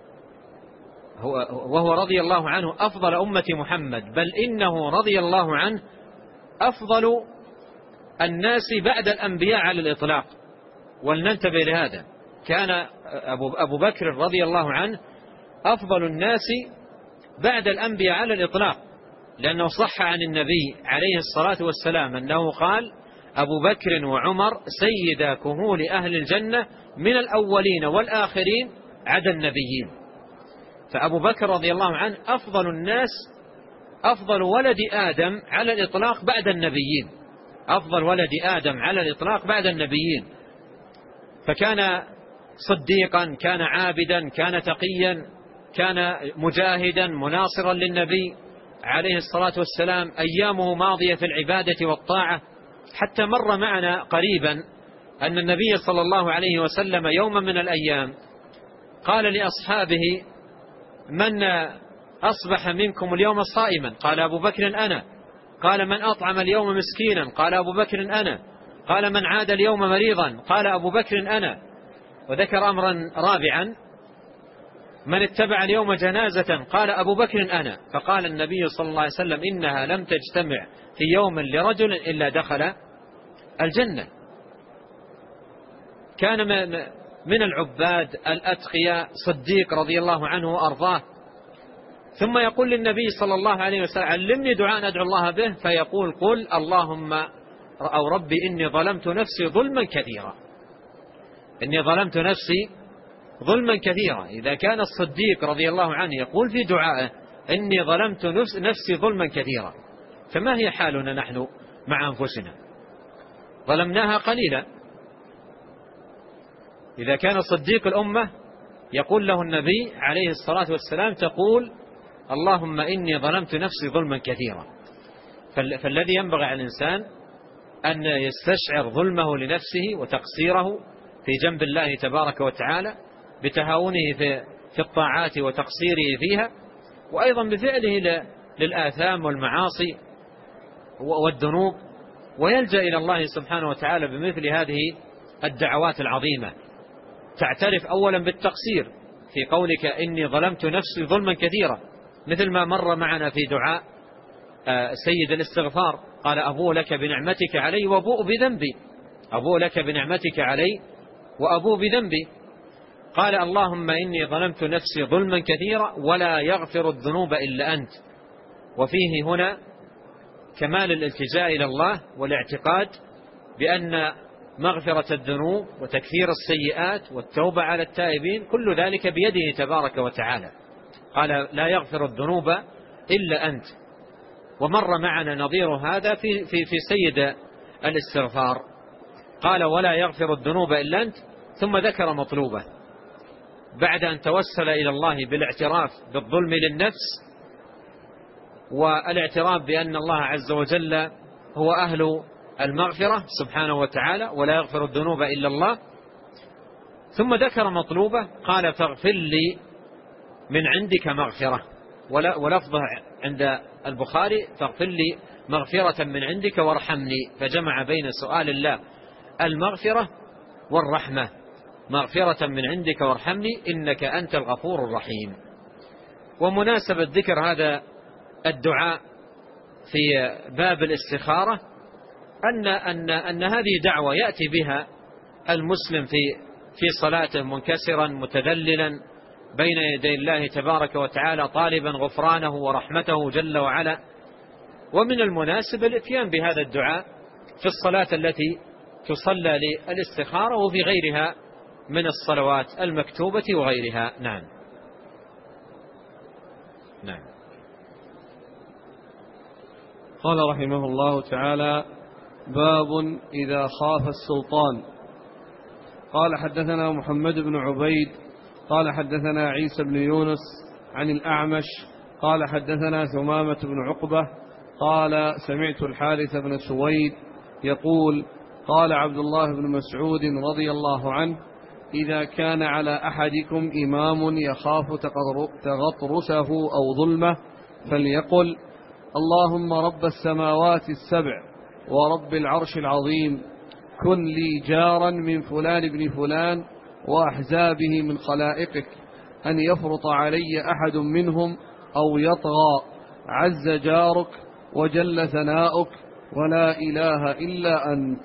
وهو رضي الله عنه أفضل أمة محمد، بل إنه رضي الله عنه أفضل الناس بعد الأنبياء على الإطلاق. ولننتبه لهذا، كان أبو بكر رضي الله عنه أفضل الناس بعد الأنبياء على الإطلاق، لأنه صح عن النبي عليه الصلاة والسلام أنه قال: أبو بكر وعمر سيدا كهول أهل الجنة من الأولين والآخرين عدا النبيين. فأبو بكر رضي الله عنه أفضل الناس، أفضل ولد آدم على الإطلاق بعد النبيين، أفضل ولد آدم على الإطلاق بعد النبيين. فكان صديقا، كان عابدا، كان تقيا، كان مجاهدا مناصرا للنبي عليه الصلاة والسلام. أيامه ماضية في العبادة والطاعة، حتى مر معنا قريبا أن النبي صلى الله عليه وسلم يوما من الأيام قال لأصحابه: من أصبح منكم اليوم صائما؟ قال أبو بكر أنا. قال: من أطعم اليوم مسكينا؟ قال أبو بكر أنا. قال: من عاد اليوم مريضا؟ قال أبو بكر أنا. وذكر أمرا رابعا: من اتبع اليوم جنازة؟ قال أبو بكر أنا. فقال النبي صلى الله عليه وسلم: إنها لم تجتمع في يوم لرجل إلا دخل الجنة. كان من العباد الأتقياء، صديق رضي الله عنه وأرضاه. ثم يقول للنبي صلى الله عليه وسلم: علمني دعاء أدعو الله به. فيقول: قل اللهم أو ربي إني ظلمت نفسي ظلما كثيرا. إني ظلمت نفسي ظلما كثيرا. إذا كان الصديق رضي الله عنه يقول في دعائه: إني ظلمت نفسي ظلما كثيرا، فما هي حالنا نحن مع أنفسنا؟ ظلمناها قليلا. إذا كان صديق الأمة يقول له النبي عليه الصلاة والسلام: تقول اللهم إني ظلمت نفسي ظلما كثيرا. فالذي ينبغي على الإنسان أن يستشعر ظلمه لنفسه وتقصيره في جنب الله تبارك وتعالى بتهاونه في الطاعات وتقصيره فيها، وأيضا بفعله للآثام والمعاصي والذنوب، ويلجأ إلى الله سبحانه وتعالى بمثل هذه الدعوات العظيمة. تعترف أولا بالتقصير في قولك إني ظلمت نفسي ظلما كثيرا، مثل ما مر معنا في دعاء سيد الاستغفار: قال أبوء لك بنعمتك علي وأبوء بذنبي، أبوء لك بنعمتك علي وأبوء بذنبي. قال اللهم إني ظلمت نفسي ظلما كثيرا ولا يغفر الذنوب إلا أنت. وفيه هنا كمال الالتجاء إلى الله والاعتقاد بأن مغفرة الذنوب وتكفير السيئات والتوبة على التائبين، كل ذلك بيده تبارك وتعالى. قال لا يغفر الذنوب إلا أنت. ومر معنا نظير هذا في سيد الاستغفار، قال ولا يغفر الذنوب إلا أنت، ثم ذكر مطلوبه بعد أن توسل إلى الله بالاعتراف بالظلم للنفس والاعتراف بأن الله عز وجل هو أهل المغفرة سبحانه وتعالى ولا يغفر الذنوب إلا الله. ثم ذكر مطلوبه قال فاغفر لي من عندك مغفرة، ولفظه عند البخاري فاغفر لي مغفرة من عندك وارحمني، فجمع بين سؤال الله المغفرة والرحمة، مغفرة من عندك وارحمني إنك أنت الغفور الرحيم. ومناسبة ذكر هذا الدعاء في باب الاستخارة أن هذه دعوة يأتي بها المسلم في صلاته منكسرا متذللا بين يدي الله تبارك وتعالى طالبا غفرانه ورحمته جل وعلا. ومن المناسب الاتيان بهذا الدعاء في الصلاة التي تصلى للاستخارة وفي غيرها من الصلوات المكتوبة وغيرها. نعم. قال رحمه الله تعالى باب إذا خاف السلطان. قال حدثنا محمد بن عبيد قال حدثنا عيسى بن يونس عن الأعمش قال حدثنا ثمامة بن عقبة قال سمعت الحارث بن سويد يقول قال عبد الله بن مسعود رضي الله عنه إذا كان على أحدكم إمام يخاف تغطرسه أو ظلمه فليقل اللهم رب السماوات السبع ورب العرش العظيم كن لي جارا من فلان بن فلان وأحزابه من خلائقك أن يفرط علي أحد منهم أو يطغى عز جارك وجل ثناؤك ولا إله إلا أنت.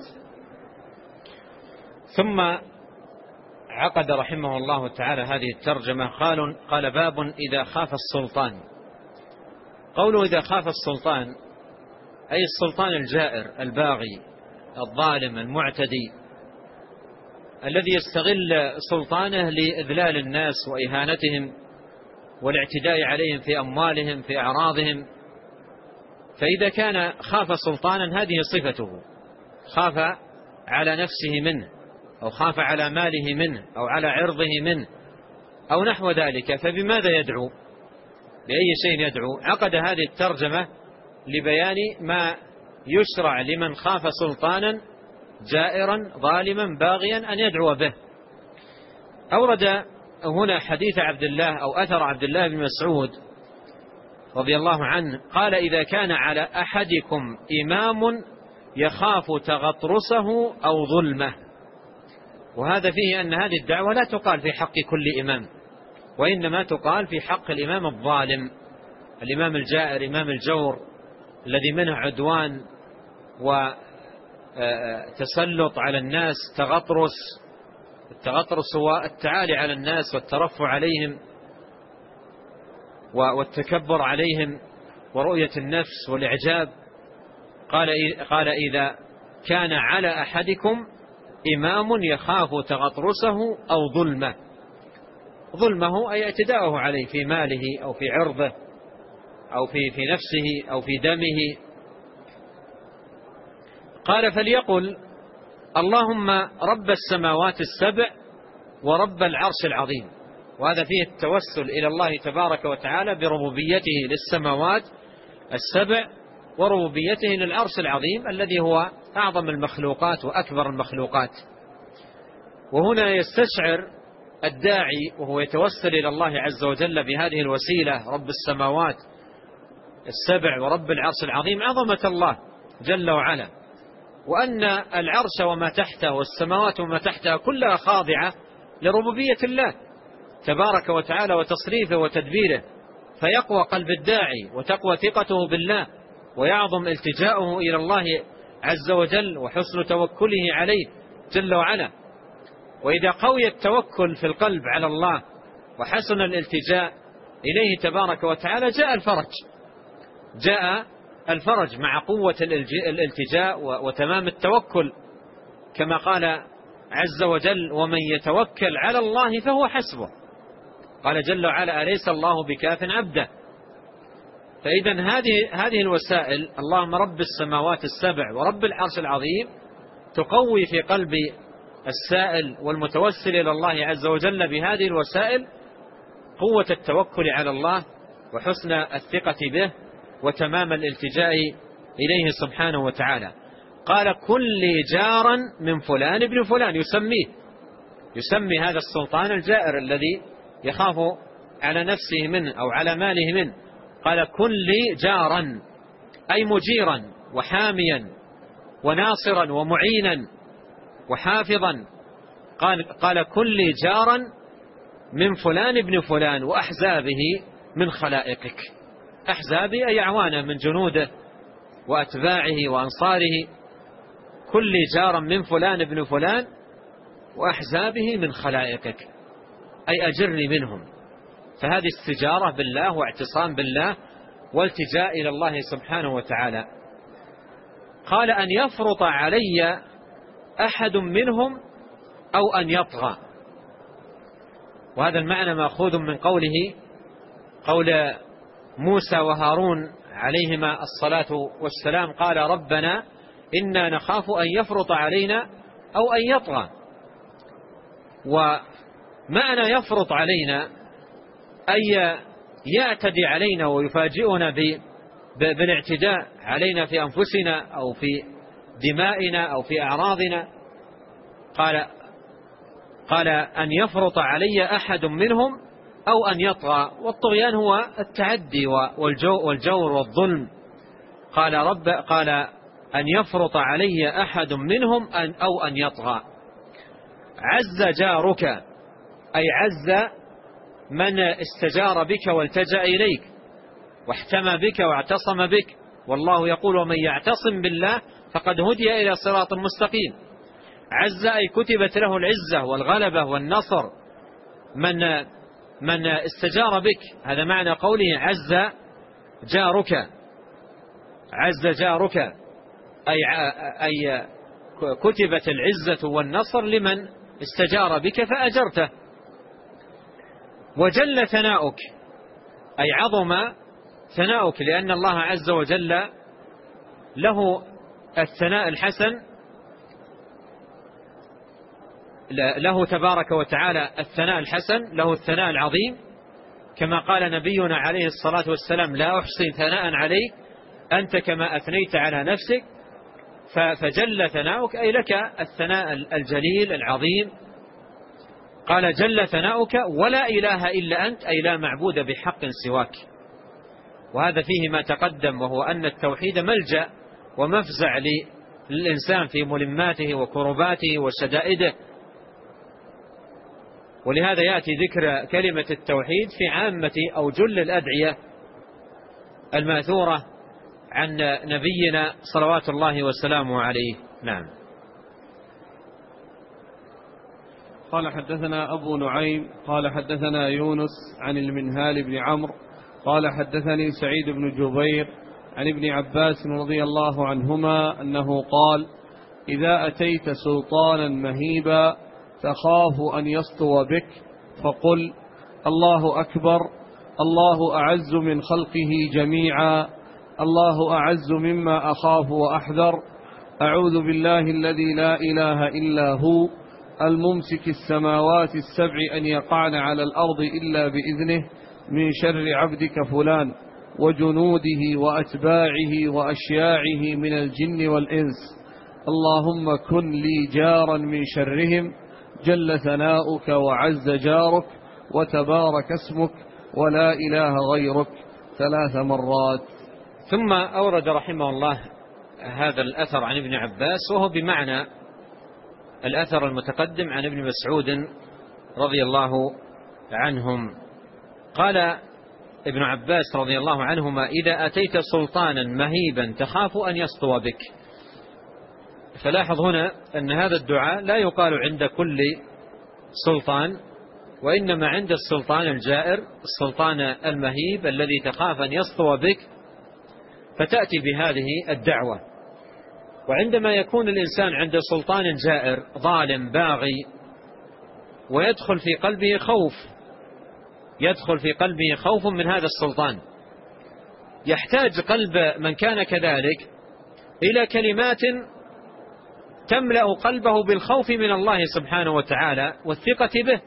ثم عقد رحمه الله تعالى هذه الترجمة قال باب إذا خاف السلطان. قوله إذا خاف السلطان أي السلطان الجائر الباغي الظالم المعتدي الذي يستغل سلطانه لإذلال الناس وإهانتهم والاعتداء عليهم في أموالهم في أعراضهم. فإذا كان خاف سلطانا هذه صفته، خاف على نفسه منه أو خاف على ماله منه أو على عرضه منه أو نحو ذلك، فبماذا يدعو؟ بأي شيء يدعو؟ عقد هذه الترجمة لبيان ما يشرع لمن خاف سلطانا جائرا ظالما باغيا أن يدعو به. أورد هنا حديث عبد الله أو أثر عبد الله بن مسعود رضي الله عنه قال إذا كان على أحدكم إمام يخاف تغطرسه أو ظلمه. وهذا فيه أن هذه الدعوة لا تقال في حق كل إمام، وإنما تقال في حق الإمام الظالم، الإمام الجائر، إمام الجور الذي منه عدوان وتسلط على الناس، التغطرس هو التعالي على الناس والترفع عليهم والتكبر عليهم ورؤية النفس والإعجاب. قال إذا كان على أحدكم إمام يخاف تغطرسه أو ظلمه. ظلمه أي اعتداءه عليه في ماله أو في عرضه أو في نفسه أو في دمه. قال فليقل اللهم رب السماوات السبع ورب العرش العظيم. وهذا فيه التوسل إلى الله تبارك وتعالى بربوبيته للسماوات السبع وربوبيته للعرش العظيم الذي هو أعظم المخلوقات وأكبر المخلوقات. وهنا يستشعر الداعي وهو يتوسل إلى الله عز وجل بهذه الوسيلة رب السماوات السبع ورب العرش العظيم عظمة الله جل وعلا، وأن العرش وما تحته والسماوات وما تحتها كلها خاضعة لربوبية الله تبارك وتعالى وتصريفه وتدبيره، فيقوى قلب الداعي وتقوى ثقته بالله ويعظم التجاؤه إلى الله عز وجل وحسن توكله عليه جل وعلا. وإذا قوي التوكل في القلب على الله وحسن الالتجاء إليه تبارك وتعالى جاء الفرج مع قوة الالتجاء وتمام التوكل. كما قال عز وجل: ومن يتوكل على الله فهو حسبه. قال جل وعلا: أليس الله بكاف عبده؟ فإذا هذه الوسائل، اللهم رب السماوات السبع ورب العرش العظيم، تقوي في قلب السائل والمتوسل إلى الله عز وجل بهذه الوسائل قوة التوكل على الله وحسن الثقة به وتمام الالتجاء إليه سبحانه وتعالى. قال: كن لي جارا من فلان ابن فلان، يسمي هذا السلطان الجائر الذي يخاف على نفسه منه أو على ماله منه. قال: كن لي جارا، أي مجيرا وحاميا وناصرا ومعينا وحافظا. قال: كن لي جارا من فلان ابن فلان وأحزابه من خلائقك. أحزابه أي أعوانه من جنوده وأتباعه وأنصاره. كن لي جارا من فلان ابن فلان وأحزابه من خلائقك، أي أجرني منهم. فهذه استجارة بالله واعتصام بالله والتجاء إلى الله سبحانه وتعالى. قال: أن يفرط علي أحد منهم أو أن يطغى. وهذا المعنى مأخوذ من قول موسى وهارون عليهما الصلاة والسلام: قال: ربنا إنا نخاف أن يفرط علينا أو أن يطغى. ومعنى يفرط علينا أي يعتدي علينا ويفاجئنا بالاعتداء علينا في أنفسنا أو في دمائنا أو في أعراضنا. قال: أن يفرط علي أحد منهم أو أن يطغى. والطغيان هو التعدي والجور والظلم. قال: أن يفرط علي أحد منهم أو أن يطغى. عز جارك، أي عز من استجار بك والتجأ إليك واحتمى بك واعتصم بك. والله يقول: ومن يعتصم بالله فقد هدي إلى صراط مستقيم. عز أي كتبت له العزة والغلبة والنصر. من استجار بك، هذا معنى قوله عز جارك. عز جارك أي كتبت العزة والنصر لمن استجار بك فأجرته. وجل ثناؤك، أي عظم ثناؤك، لأن الله عز وجل له الثناء الحسن، له تبارك وتعالى الثناء الحسن، له الثناء العظيم، كما قال نبينا عليه الصلاة والسلام: لا أحصي ثناء عليك أنت كما أثنيت على نفسك. فجل ثناؤك أي لك الثناء الجليل العظيم. قال: جل ثناؤك ولا إله إلا أنت، أي لا معبود بحق سواك. وهذا فيه ما تقدم، وهو أن التوحيد ملجأ ومفزع للإنسان في ملماته وكرباته وشدائده. ولهذا يأتي ذكر كلمة التوحيد في عامة أو جل الأدعية الماثورة عن نبينا صلوات الله وسلامه عليه. نعم. قال: حدثنا أبو نعيم قال: حدثنا يونس عن المنهال بن عمرو قال: حدثني سعيد بن جبير عن ابن عباس رضي الله عنهما أنه قال: إذا أتيت سلطانا مهيبا تخاف أن يسطو بك فقل: الله أكبر، الله أعز من خلقه جميعا، الله أعز مما أخاف وأحذر، أعوذ بالله الذي لا إله إلا هو الممسك السماوات السبع أن يقعن على الأرض إلا بإذنه، من شر عبدك فلان وجنوده وأتباعه وأشياعه من الجن والإنس، اللهم كن لي جارا من شرهم، جل ثناؤك وعز جارك وتبارك اسمك ولا إله غيرك 3 مرات. ثم أورد رحمه الله هذا الأثر عن ابن عباس، وهو بمعنى الأثر المتقدم عن ابن مسعود رضي الله عنهم. قال ابن عباس رضي الله عنهما: إذا أتيت سلطانا مهيبا تخاف أن يسطو بك. فلاحظ هنا أن هذا الدعاء لا يقال عند كل سلطان، وإنما عند السلطان الجائر، السلطان المهيب الذي تخاف أن يسطو بك، فتأتي بهذه الدعوة. وعندما يكون الإنسان عند سلطان جائر ظالم باغي ويدخل في قلبه خوف من هذا السلطان، يحتاج قلب من كان كذلك إلى كلمات تملأ قلبه بالخوف من الله سبحانه وتعالى والثقة به،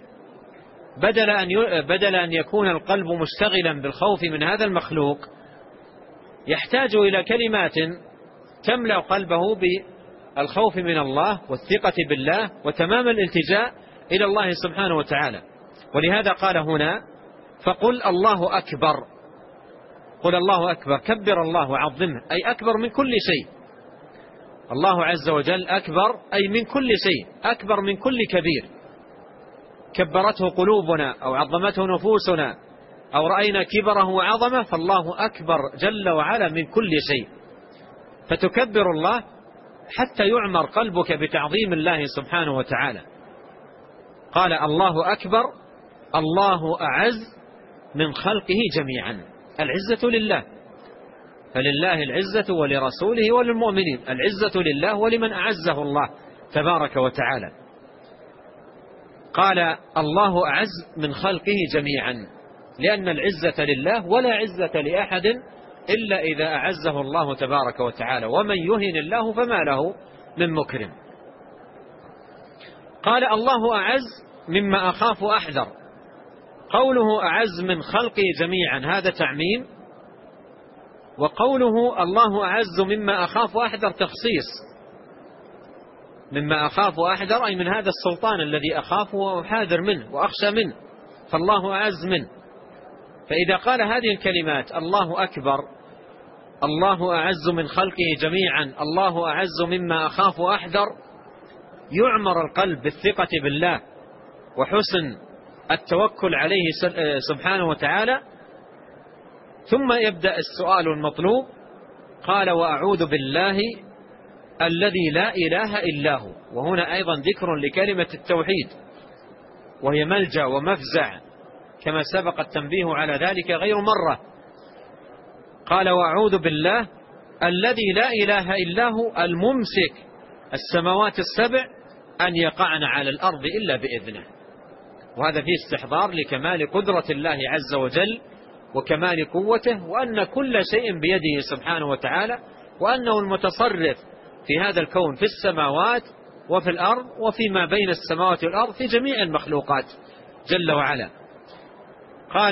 بدل أن يكون القلب مشتغلا بالخوف من هذا المخلوق، يحتاج إلى كلمات تملأ قلبه بالخوف من الله والثقة بالله وتمام الالتجاء إلى الله سبحانه وتعالى. ولهذا قال هنا فقل الله أكبر، قل الله أكبر، كبر الله وعظمه، أي أكبر من كل شيء. الله عز وجل أكبر أي من كل شيء، أكبر من كل كبير كبرته قلوبنا أو عظمته نفوسنا أو رأينا كبره وعظمه، فالله أكبر جل وعلا من كل شيء. فتكبر الله حتى يعمر قلبك بتعظيم الله سبحانه وتعالى. قال الله أكبر، الله أعز من خلقه جميعا. العزة لله، فلله العزة ولرسوله وللمؤمنين، العزة لله ولمن أعزه الله تبارك وتعالى. قال الله أعز من خلقه جميعا، لأن العزة لله ولا عزة لأحد إلا إذا أعزه الله تبارك وتعالى، ومن يهن الله فما له من مكرم. قال الله أعز مما أخاف أحذر. قوله أعز من خلقه جميعا هذا تعميم، وقوله الله أعز مما أخاف أحذر تخصيص. مما أخاف أحذر أي من هذا السلطان الذي أخافه وأحاذر منه وأخشى منه، فالله أعز منه. فإذا قال هذه الكلمات الله أكبر، الله أعز من خلقه جميعا، الله أعز مما أخاف أحذر، يعمر القلب بالثقة بالله وحسن التوكل عليه سبحانه وتعالى. ثم يبدأ السؤال المطلوب، قال وأعوذ بالله الذي لا إله إلا هو. وهنا أيضا ذكر لكلمة التوحيد، وهي ملجأ ومفزع كما سبق التنبيه على ذلك غير مرة. قال وأعوذ بالله الذي لا إله إلا هو الممسك السماوات السبع أن يقعن على الأرض إلا بإذنه. وهذا فيه استحضار لكمال قدرة الله عز وجل وكمال قوته، وأن كل شيء بيده سبحانه وتعالى، وأنه المتصرف في هذا الكون في السماوات وفي الأرض وفيما بين السماوات والأرض في جميع المخلوقات جل وعلا. قال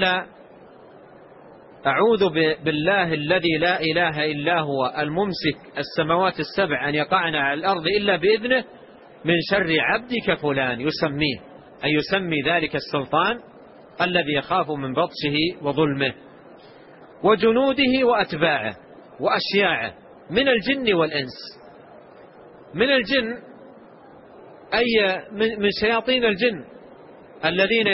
أعوذ بالله الذي لا إله إلا هو الممسك السماوات السبع أن يقعن على الأرض إلا بإذنه من شر عبدك فلان، يسميه أي يسمي ذلك السلطان الذي يخاف من بطشه وظلمه، وجنوده وأتباعه وأشياعه من الجن والإنس. من الجن أي من شياطين الجن الذين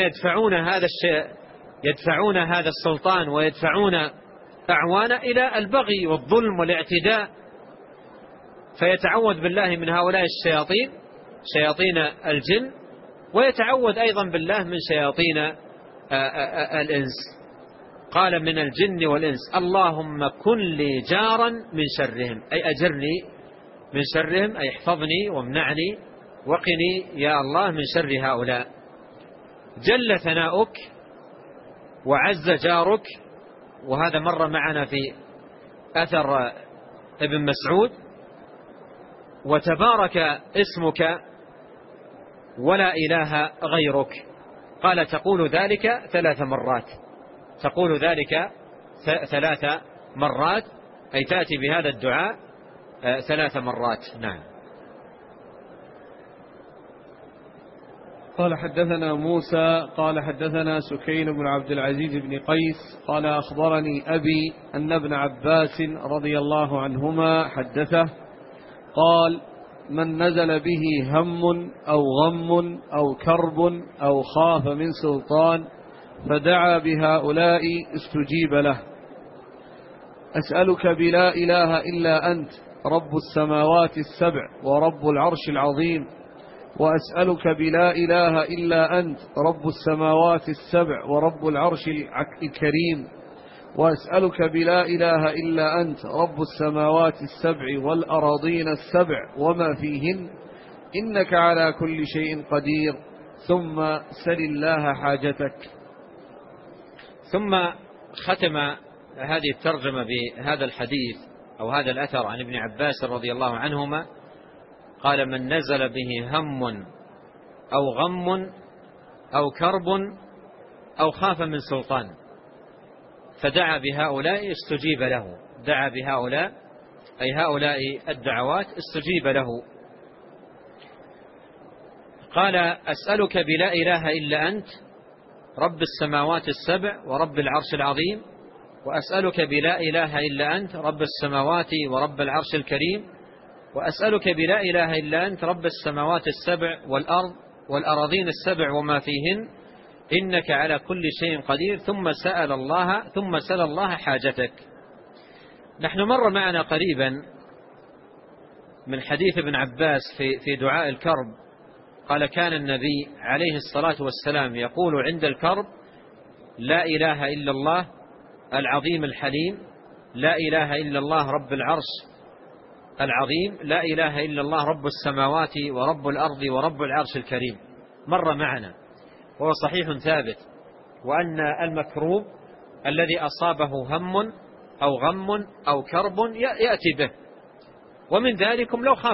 يدفعون هذا السلطان ويدفعون أعوانه إلى البغي والظلم والاعتداء، فيتعوذ بالله من هؤلاء الشياطين شياطين الجن، ويتعوذ أيضا بالله من شياطين الإنس. قال من الجن والإنس اللهم كن لي جارا من شرهم، أي أجرني من شرهم، أي احفظني وامنعني وقني يا الله من شر هؤلاء. جل ثناؤك وعز جارك، وهذا مر معنا في أثر ابن مسعود. وتبارك اسمك ولا إله غيرك. قال تقول ذلك 3 مرات، تقول ذلك 3 مرات، أي تأتي بهذا الدعاء 3 مرات. نعم. قال حدثنا موسى قال حدثنا سكين بن عبد العزيز بن قيس قال أخبرني أبي أن ابن عباس رضي الله عنهما حدثه قال من نزل به هم أو غم أو كرب أو خاف من سلطان فدعا بهؤلاء استجيب له. أسألك بلا إله إلا أنت رب السماوات السبع ورب العرش العظيم، وأسألك بلا إله إلا أنت رب السماوات السبع ورب العرش الكريم، وأسألك بلا إله إلا أنت رب السماوات السبع والأراضين السبع وما فيهن إنك على كل شيء قدير ثم سل الله حاجتك. ثم ختم هذه الترجمة بهذا الحديث أو هذا الأثر عن ابن عباس رضي الله عنهما قال: من نزل به هم أو غم أو كرب أو خاف من سلطان فدعا بهؤلاء استجيب له. دعا بهؤلاء أي هؤلاء الدعوات استجيب له. قال: أسألك بلا إله إلا أنت رب السماوات السبع ورب العرش العظيم، وأسألك بلا إله إلا أنت رب السماوات ورب العرش الكريم، وأسألك بلا إله إلا أنت رب السماوات السبع والأرض والأراضين السبع وما فيهن إنك على كل شيء قدير ثم سل الله حاجتك. نحن مر معنا قريبا من حديث ابن عباس في دعاء الكرب، قال: كان النبي عليه الصلاة والسلام يقول عند الكرب: لا إله إلا الله العظيم الحليم، لا إله إلا الله رب العرش العظيم، لا إله إلا الله رب السماوات ورب الأرض ورب العرش الكريم. مر معنا وهو صحيح ثابت، وأن المكروب الذي أصابه هم أو غم أو كرب يأتي به، ومن ذلكم لو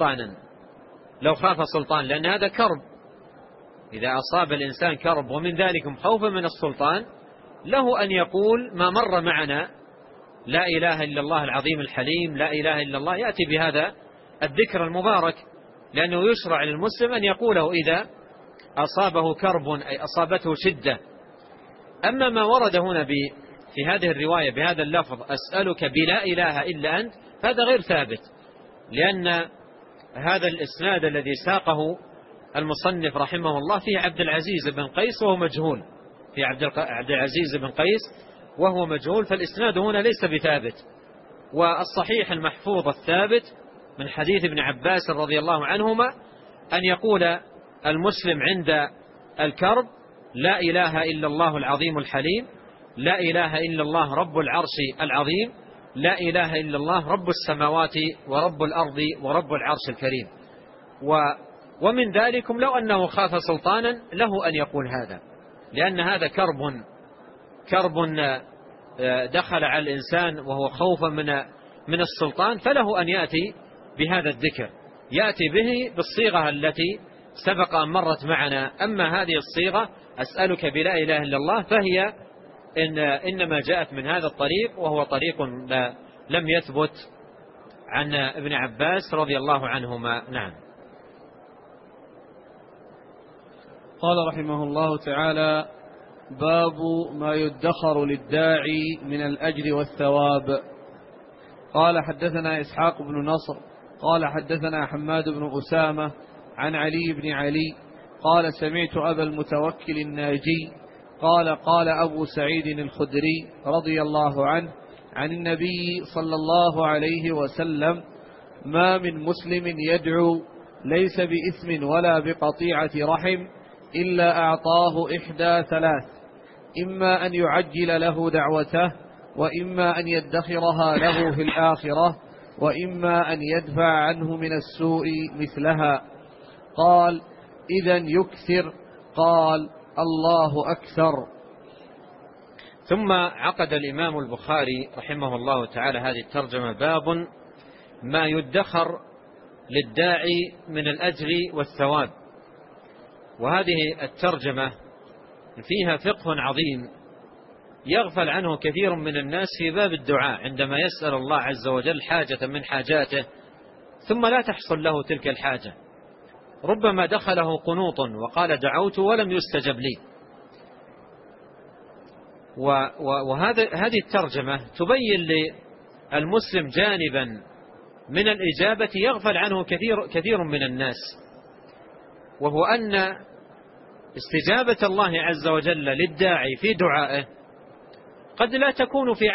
خاف سلطان، لأن هذا كرب. إذا أصاب الإنسان كرب ومن ذلكم خوف من السلطان له أن يقول ما مر معنا: لا إله إلا الله العظيم الحليم، لا إله إلا الله، يأتي بهذا الذكر المبارك، لأنه يشرع للمسلم أن يقوله إذا أصابه كرب أي أصابته شدة. أما ما ورد هنا في هذه الرواية بهذا اللفظ: أسألك بلا إله إلا أنت، هذا غير ثابت، لأن هذا الإسناد الذي ساقه المصنف رحمه الله فيه عبد العزيز بن قيس وهو مجهول، في عبد العزيز بن قيس وهو مجهول، فالإسناد هنا ليس بثابت. والصحيح المحفوظ الثابت من حديث ابن عباس رضي الله عنهما أن يقول المسلم عند الكرب: لا إله إلا الله العظيم الحليم، لا إله إلا الله رب العرش العظيم، لا إله إلا الله رب السماوات ورب الأرض ورب العرش الكريم. ومن ذلكم لو أنه خاف سلطانا له أن يقول هذا، لأن هذا كرب دخل على الإنسان وهو خوفا من السلطان، فله أن يأتي بهذا الذكر، يأتي به بالصيغة التي سبق أن مرت معنا. أما هذه الصيغة أسألك بلا إله إلا الله فهي إنما جاءت من هذا الطريق، وهو طريق لم يثبت عن ابن عباس رضي الله عنهما. نعم. قال رحمه الله تعالى: باب ما يدخر للداعي من الأجر والثواب. قال: حدثنا إسحاق بن نصر قال: حدثنا حماد بن أسامة عن علي بن علي قال: سمعت أبا المتوكل الناجي قال: قال أبو سعيد الخدري رضي الله عنه عن النبي صلى الله عليه وسلم: ما من مسلم يدعو ليس بإثم ولا بقطيعة رحم إلا أعطاه إحدى ثلاث: إما أن يعجل له دعوته، وإما أن يدخرها له في الآخرة، وإما أن يدفع عنه من السوء مثلها. قال: إذن يكثر. قال: الله أكثر. ثم عقد الإمام البخاري رحمه الله تعالى هذه الترجمة: باب ما يدخر للداعي من الأجر والثواب. وهذه الترجمة فيها فقه عظيم يغفل عنه كثير من الناس في باب الدعاء، عندما يسأل الله عز وجل حاجة من حاجاته ثم لا تحصل له تلك الحاجة، ربما دخله قنوط وقال دعوت ولم يستجب لي. وهذه الترجمة تبين للمسلم جانبا من الإجابة يغفل عنه كثير من الناس، وهو أن استجابة الله عز وجل للداعي في دعائه قد لا تكون في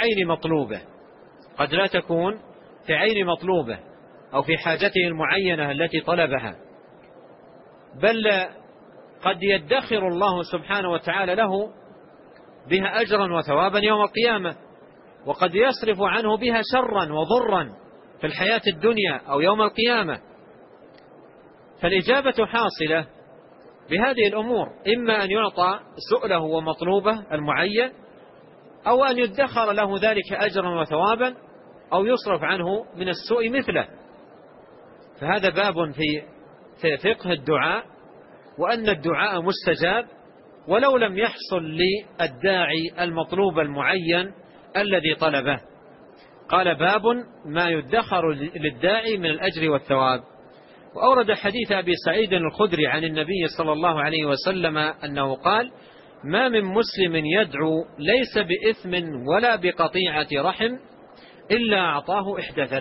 عين مطلوبة أو في حاجته المعينة التي طلبها، بل قد يدخر الله سبحانه وتعالى له بها أجرا وثوابا يوم القيامة. وقد يصرف عنه بها شرا وضرا في الحياة الدنيا أو يوم القيامة. فالإجابة حاصلة بهذه الأمور، إما أن يعطى سؤله ومطلوبه المعين، أو أن يدخر له ذلك أجرا وثوابا، أو يصرف عنه من السوء مثله. فهذا باب في فقه الدعاء، وأن الدعاء مستجاب ولو لم يحصل للداعي المطلوب المعين الذي طلبه. قال باب ما يدخر للداعي من الأجر والثواب. وأورد حديث أبي سعيد الخدري عن النبي صلى الله عليه وسلم أنه قال: ما من مسلم يدعو ليس بإثم ولا بقطيعة رحم إلا أعطاه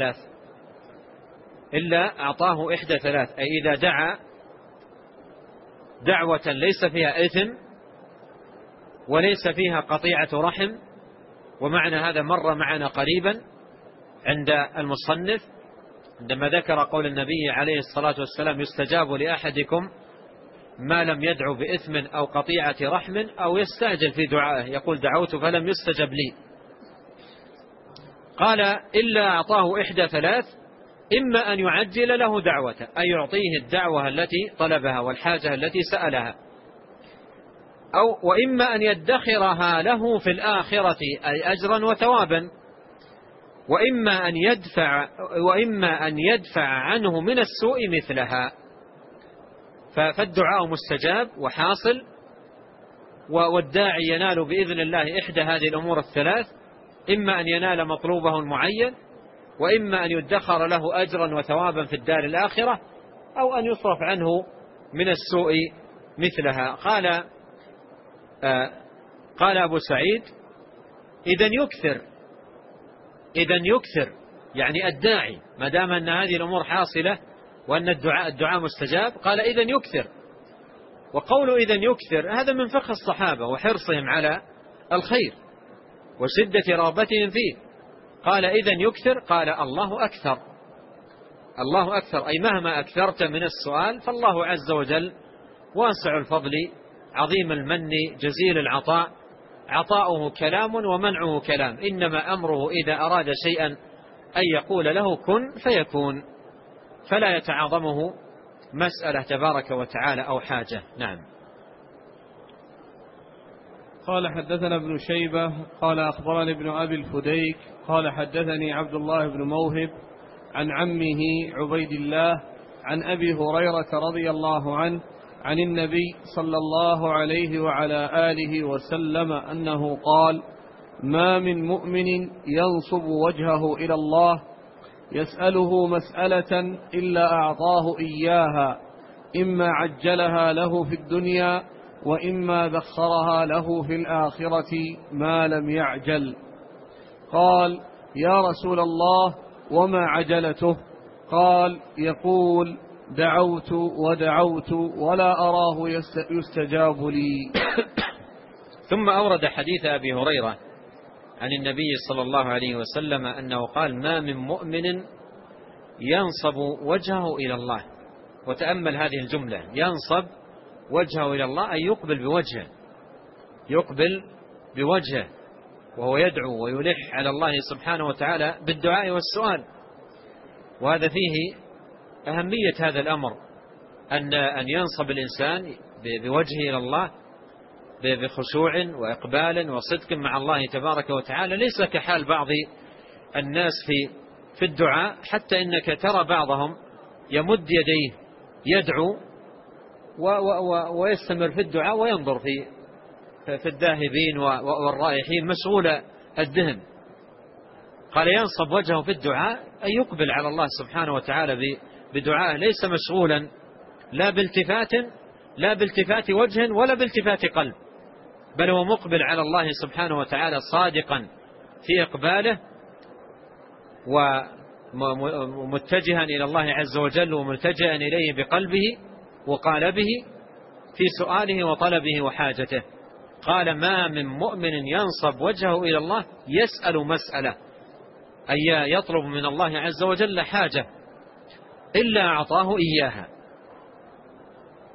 إحدى ثلاث، أي إذا دعا دعوة ليس فيها إثم وليس فيها قطيعة رحم. ومعنى هذا مر معنا قريبا عند المصنف عندما ذكر قول النبي عليه الصلاة والسلام: يستجاب لأحدكم ما لم يدعو بإثم أو قطيعة رحم أو يستعجل في دعائه، يقول: دعوت فلم يستجب لي. قال: إلا أعطاه إحدى ثلاث: إما أن يعجل له دعوته، أي يعطيه الدعوة التي طلبها والحاجة التي سألها، وإما أن يدخرها له في الآخرة، أي أجرا وثوابا، وإما أن يدفع عنه من السوء مثلها. فالدعاء مستجاب وحاصل، والداعي ينال بإذن الله إحدى هذه الأمور الثلاث: إما أن ينال مطلوبه المعين، وإما أن يدخر له أجرا وثوابا في الدار الآخرة، أو أن يصرف عنه من السوء مثلها. قال أبو سعيد: إذن يكثر، يعني الداعي ما دام أن هذه الأمور حاصلة وأن الدعاء مستجاب، قال: إذن يكثر. وقول إذن يكثر هذا من فقه الصحابة وحرصهم على الخير وشدة رغبتهم فيه. قال: إذن يكثر، قال: الله أكثر، أي مهما أكثرت من السؤال فالله عز وجل واسع الفضل عظيم المن جزيل العطاء، عطاؤه كلام ومنعه كلام، إنما أمره إذا أراد شيئا أن يقول له كن فيكون، فلا يتعاظمه مسألة تبارك وتعالى أو حاجة. نعم. قال: حدثنا ابن شيبة قال أخبرني ابن أبي الفديك قال حدثني عبد الله بن موهب عن عمه عبيد الله عن أبي هريرة رضي الله عنه عن النبي صلى الله عليه وعلى آله وسلم أنه قال: ما من مؤمن ينصب وجهه إلى الله يسأله مسألة إلا أعطاه إياها، إما عجلها له في الدنيا وإما ذخرها له في الآخرة ما لم يعجل. قال: يا رسول الله وما عجلته؟ قال: يقول: دعوت ودعوت ولا أراه يستجاب لي. ثم أورد حديث أبي هريرة عن النبي صلى الله عليه وسلم أنه قال: ما من مؤمن ينصب وجهه إلى الله. وتأمل هذه الجملة: ينصب وجهه إلى الله، أي يقبل بوجهه وهو يدعو ويلح على الله سبحانه وتعالى بالدعاء والسؤال. وهذا فيه أهمية هذا الأمر، أن ينصب الإنسان بوجهه إلى الله بخشوع وإقبال وصدق مع الله تبارك وتعالى، ليس كحال بعض الناس في الدعاء، حتى إنك ترى بعضهم يمد يديه يدعو ويستمر في الدعاء وينظر في الذاهبين والرائحين مشغول الذهن. قال: ينصب وجهه في الدعاء، أي يقبل على الله سبحانه وتعالى بدعائه، ليس مشغولا لا بالتفات وجه ولا بالتفات قلب، بل هو مقبل على الله سبحانه وتعالى صادقا في إقباله ومتجها إلى الله عز وجل وملتجئا إليه بقلبه وقالبه في سؤاله وطلبه وحاجته. قال: ما من مؤمن ينصب وجهه إلى الله يسأل مسألة، أي يطلب من الله عز وجل حاجة، إلا أعطاه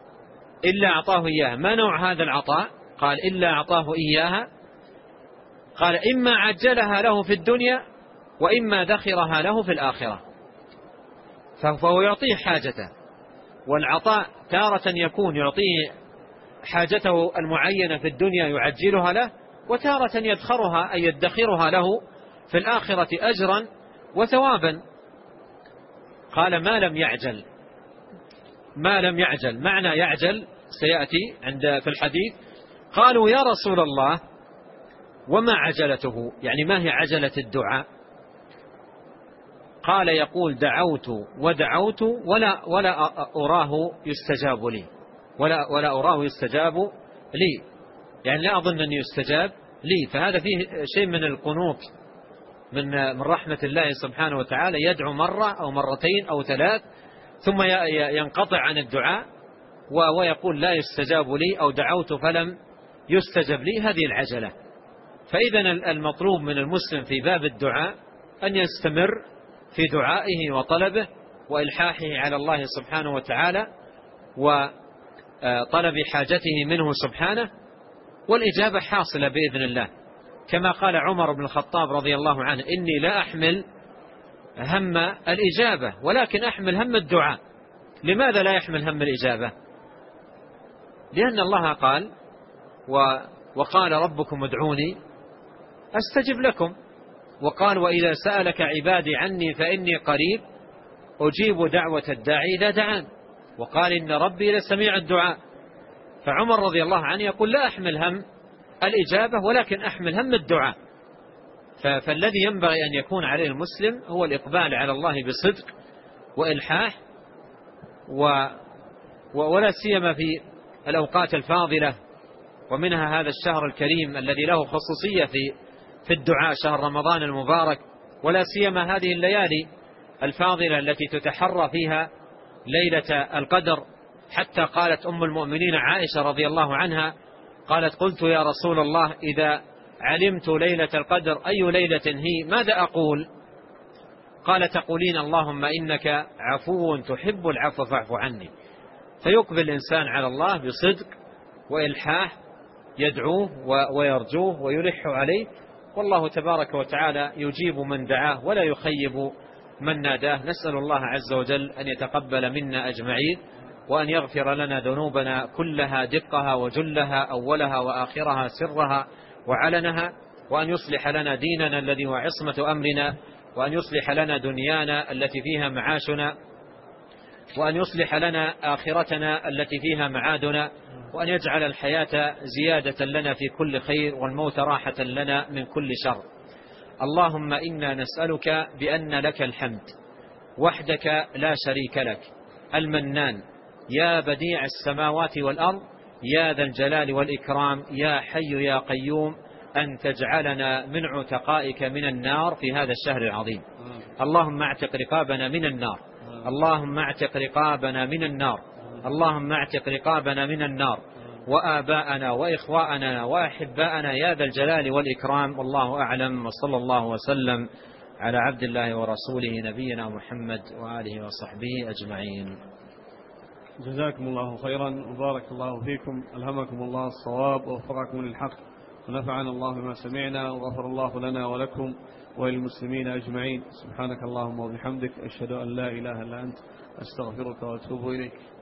إياها. ما نوع هذا العطاء؟ قال: إلا أعطاه إياها، قال إما عجلها له في الدنيا وإما دخرها له في الآخرة، فهو يعطيه حاجته. والعطاء تارة يكون يعطيه حاجته المعينة في الدنيا يعجلها له، وتارة يدخرها أي يدخرها له في الآخرة أجرا وثوابا. قال ما لم يعجل. ما لم يعجل معنى يعجل سيأتي في الحديث. قالوا يا رسول الله وما عجلته، يعني ما هي عجلة الدعاء؟ قال يقول دعوت ودعوت ولا أراه يستجاب لي، ولا أراه يستجاب لي، يعني لا أظن أن يستجاب لي. فهذا فيه شيء من القنوط من رحمة الله سبحانه وتعالى، يدعو مرة أو مرتين أو ثلاث ثم ينقطع عن الدعاء ويقول لا يستجاب لي أو دعوت فلم يستجب لي. هذه العجلة. فإذا المطلوب من المسلم في باب الدعاء أن يستمر في دعائه وطلبه وإلحاحه على الله سبحانه وتعالى وطلب حاجته منه سبحانه، والإجابة حاصلة بإذن الله، كما قال عمر بن الخطاب رضي الله عنه إني لا أحمل هم الإجابة ولكن أحمل هم الدعاء. لماذا لا يحمل هم الإجابة؟ لأن الله قال وقال ربكم ادعوني أستجب لكم، وقال وإذا سألك عبادي عني فإني قريب أجيب دعوة الداعي إذا دعان، وقال إن ربي لسميع الدعاء. فعمر رضي الله عنه يقول لا أحمل هم الإجابة ولكن أحمل هم الدعاء. فالذي ينبغي أن يكون عليه المسلم هو الإقبال على الله بصدق وإلحاح، ولا سيما في الأوقات الفاضلة، ومنها هذا الشهر الكريم الذي له خصوصية في الدعاء، شهر رمضان المبارك، ولا سيما هذه الليالي الفاضلة التي تتحرى فيها ليلة القدر. حتى قالت أم المؤمنين عائشة رضي الله عنها قالت قلت يا رسول الله إذا علمت ليلة القدر أي ليلة هي ماذا أقول؟ قال تقولين اللهم إنك عفو تحب العفو فاعف عني. فيقبل الإنسان على الله بصدق وإلحاح، يدعوه ويرجوه ويلح عليه، والله تبارك وتعالى يجيب من دعاه ولا يخيب من ناداه. نسأل الله عز وجل أن يتقبل منا أجمعين، وأن يغفر لنا ذنوبنا كلها دقها وجلها أولها وآخرها سرها وعلنها، وأن يصلح لنا ديننا الذي هو عصمة أمرنا، وأن يصلح لنا دنيانا التي فيها معاشنا، وأن يصلح لنا آخرتنا التي فيها معادنا، وأن يجعل الحياة زيادة لنا في كل خير والموت راحة لنا من كل شر. اللهم إنا نسألك بأن لك الحمد وحدك لا شريك لك المنان، يا بديع السماوات والأرض، يا ذا الجلال والإكرام، يا حي يا قيوم، أن تجعلنا من عتقائك من النار في هذا الشهر العظيم. اللهم اعتق رقابنا من النار، اللهم اعتق رقابنا من النار، اللهم اعتق رقابنا من النار، وآباءنا وإخواءنا وأحباءنا يا ذا الجلال والإكرام. والله أعلم، وصلى الله وسلم على عبد الله ورسوله نبينا محمد وآله وصحبه أجمعين. جزاكم الله خيرا وبارك الله فيكم، ألهمكم الله الصواب ووفقكم للحق، ونفعنا الله بما سمعنا، وغفر الله لنا ولكم وللمسلمين أجمعين. سبحانك اللهم وبحمدك، أشهد أن لا إله إلا أنت، أستغفرك وأتوب إليك.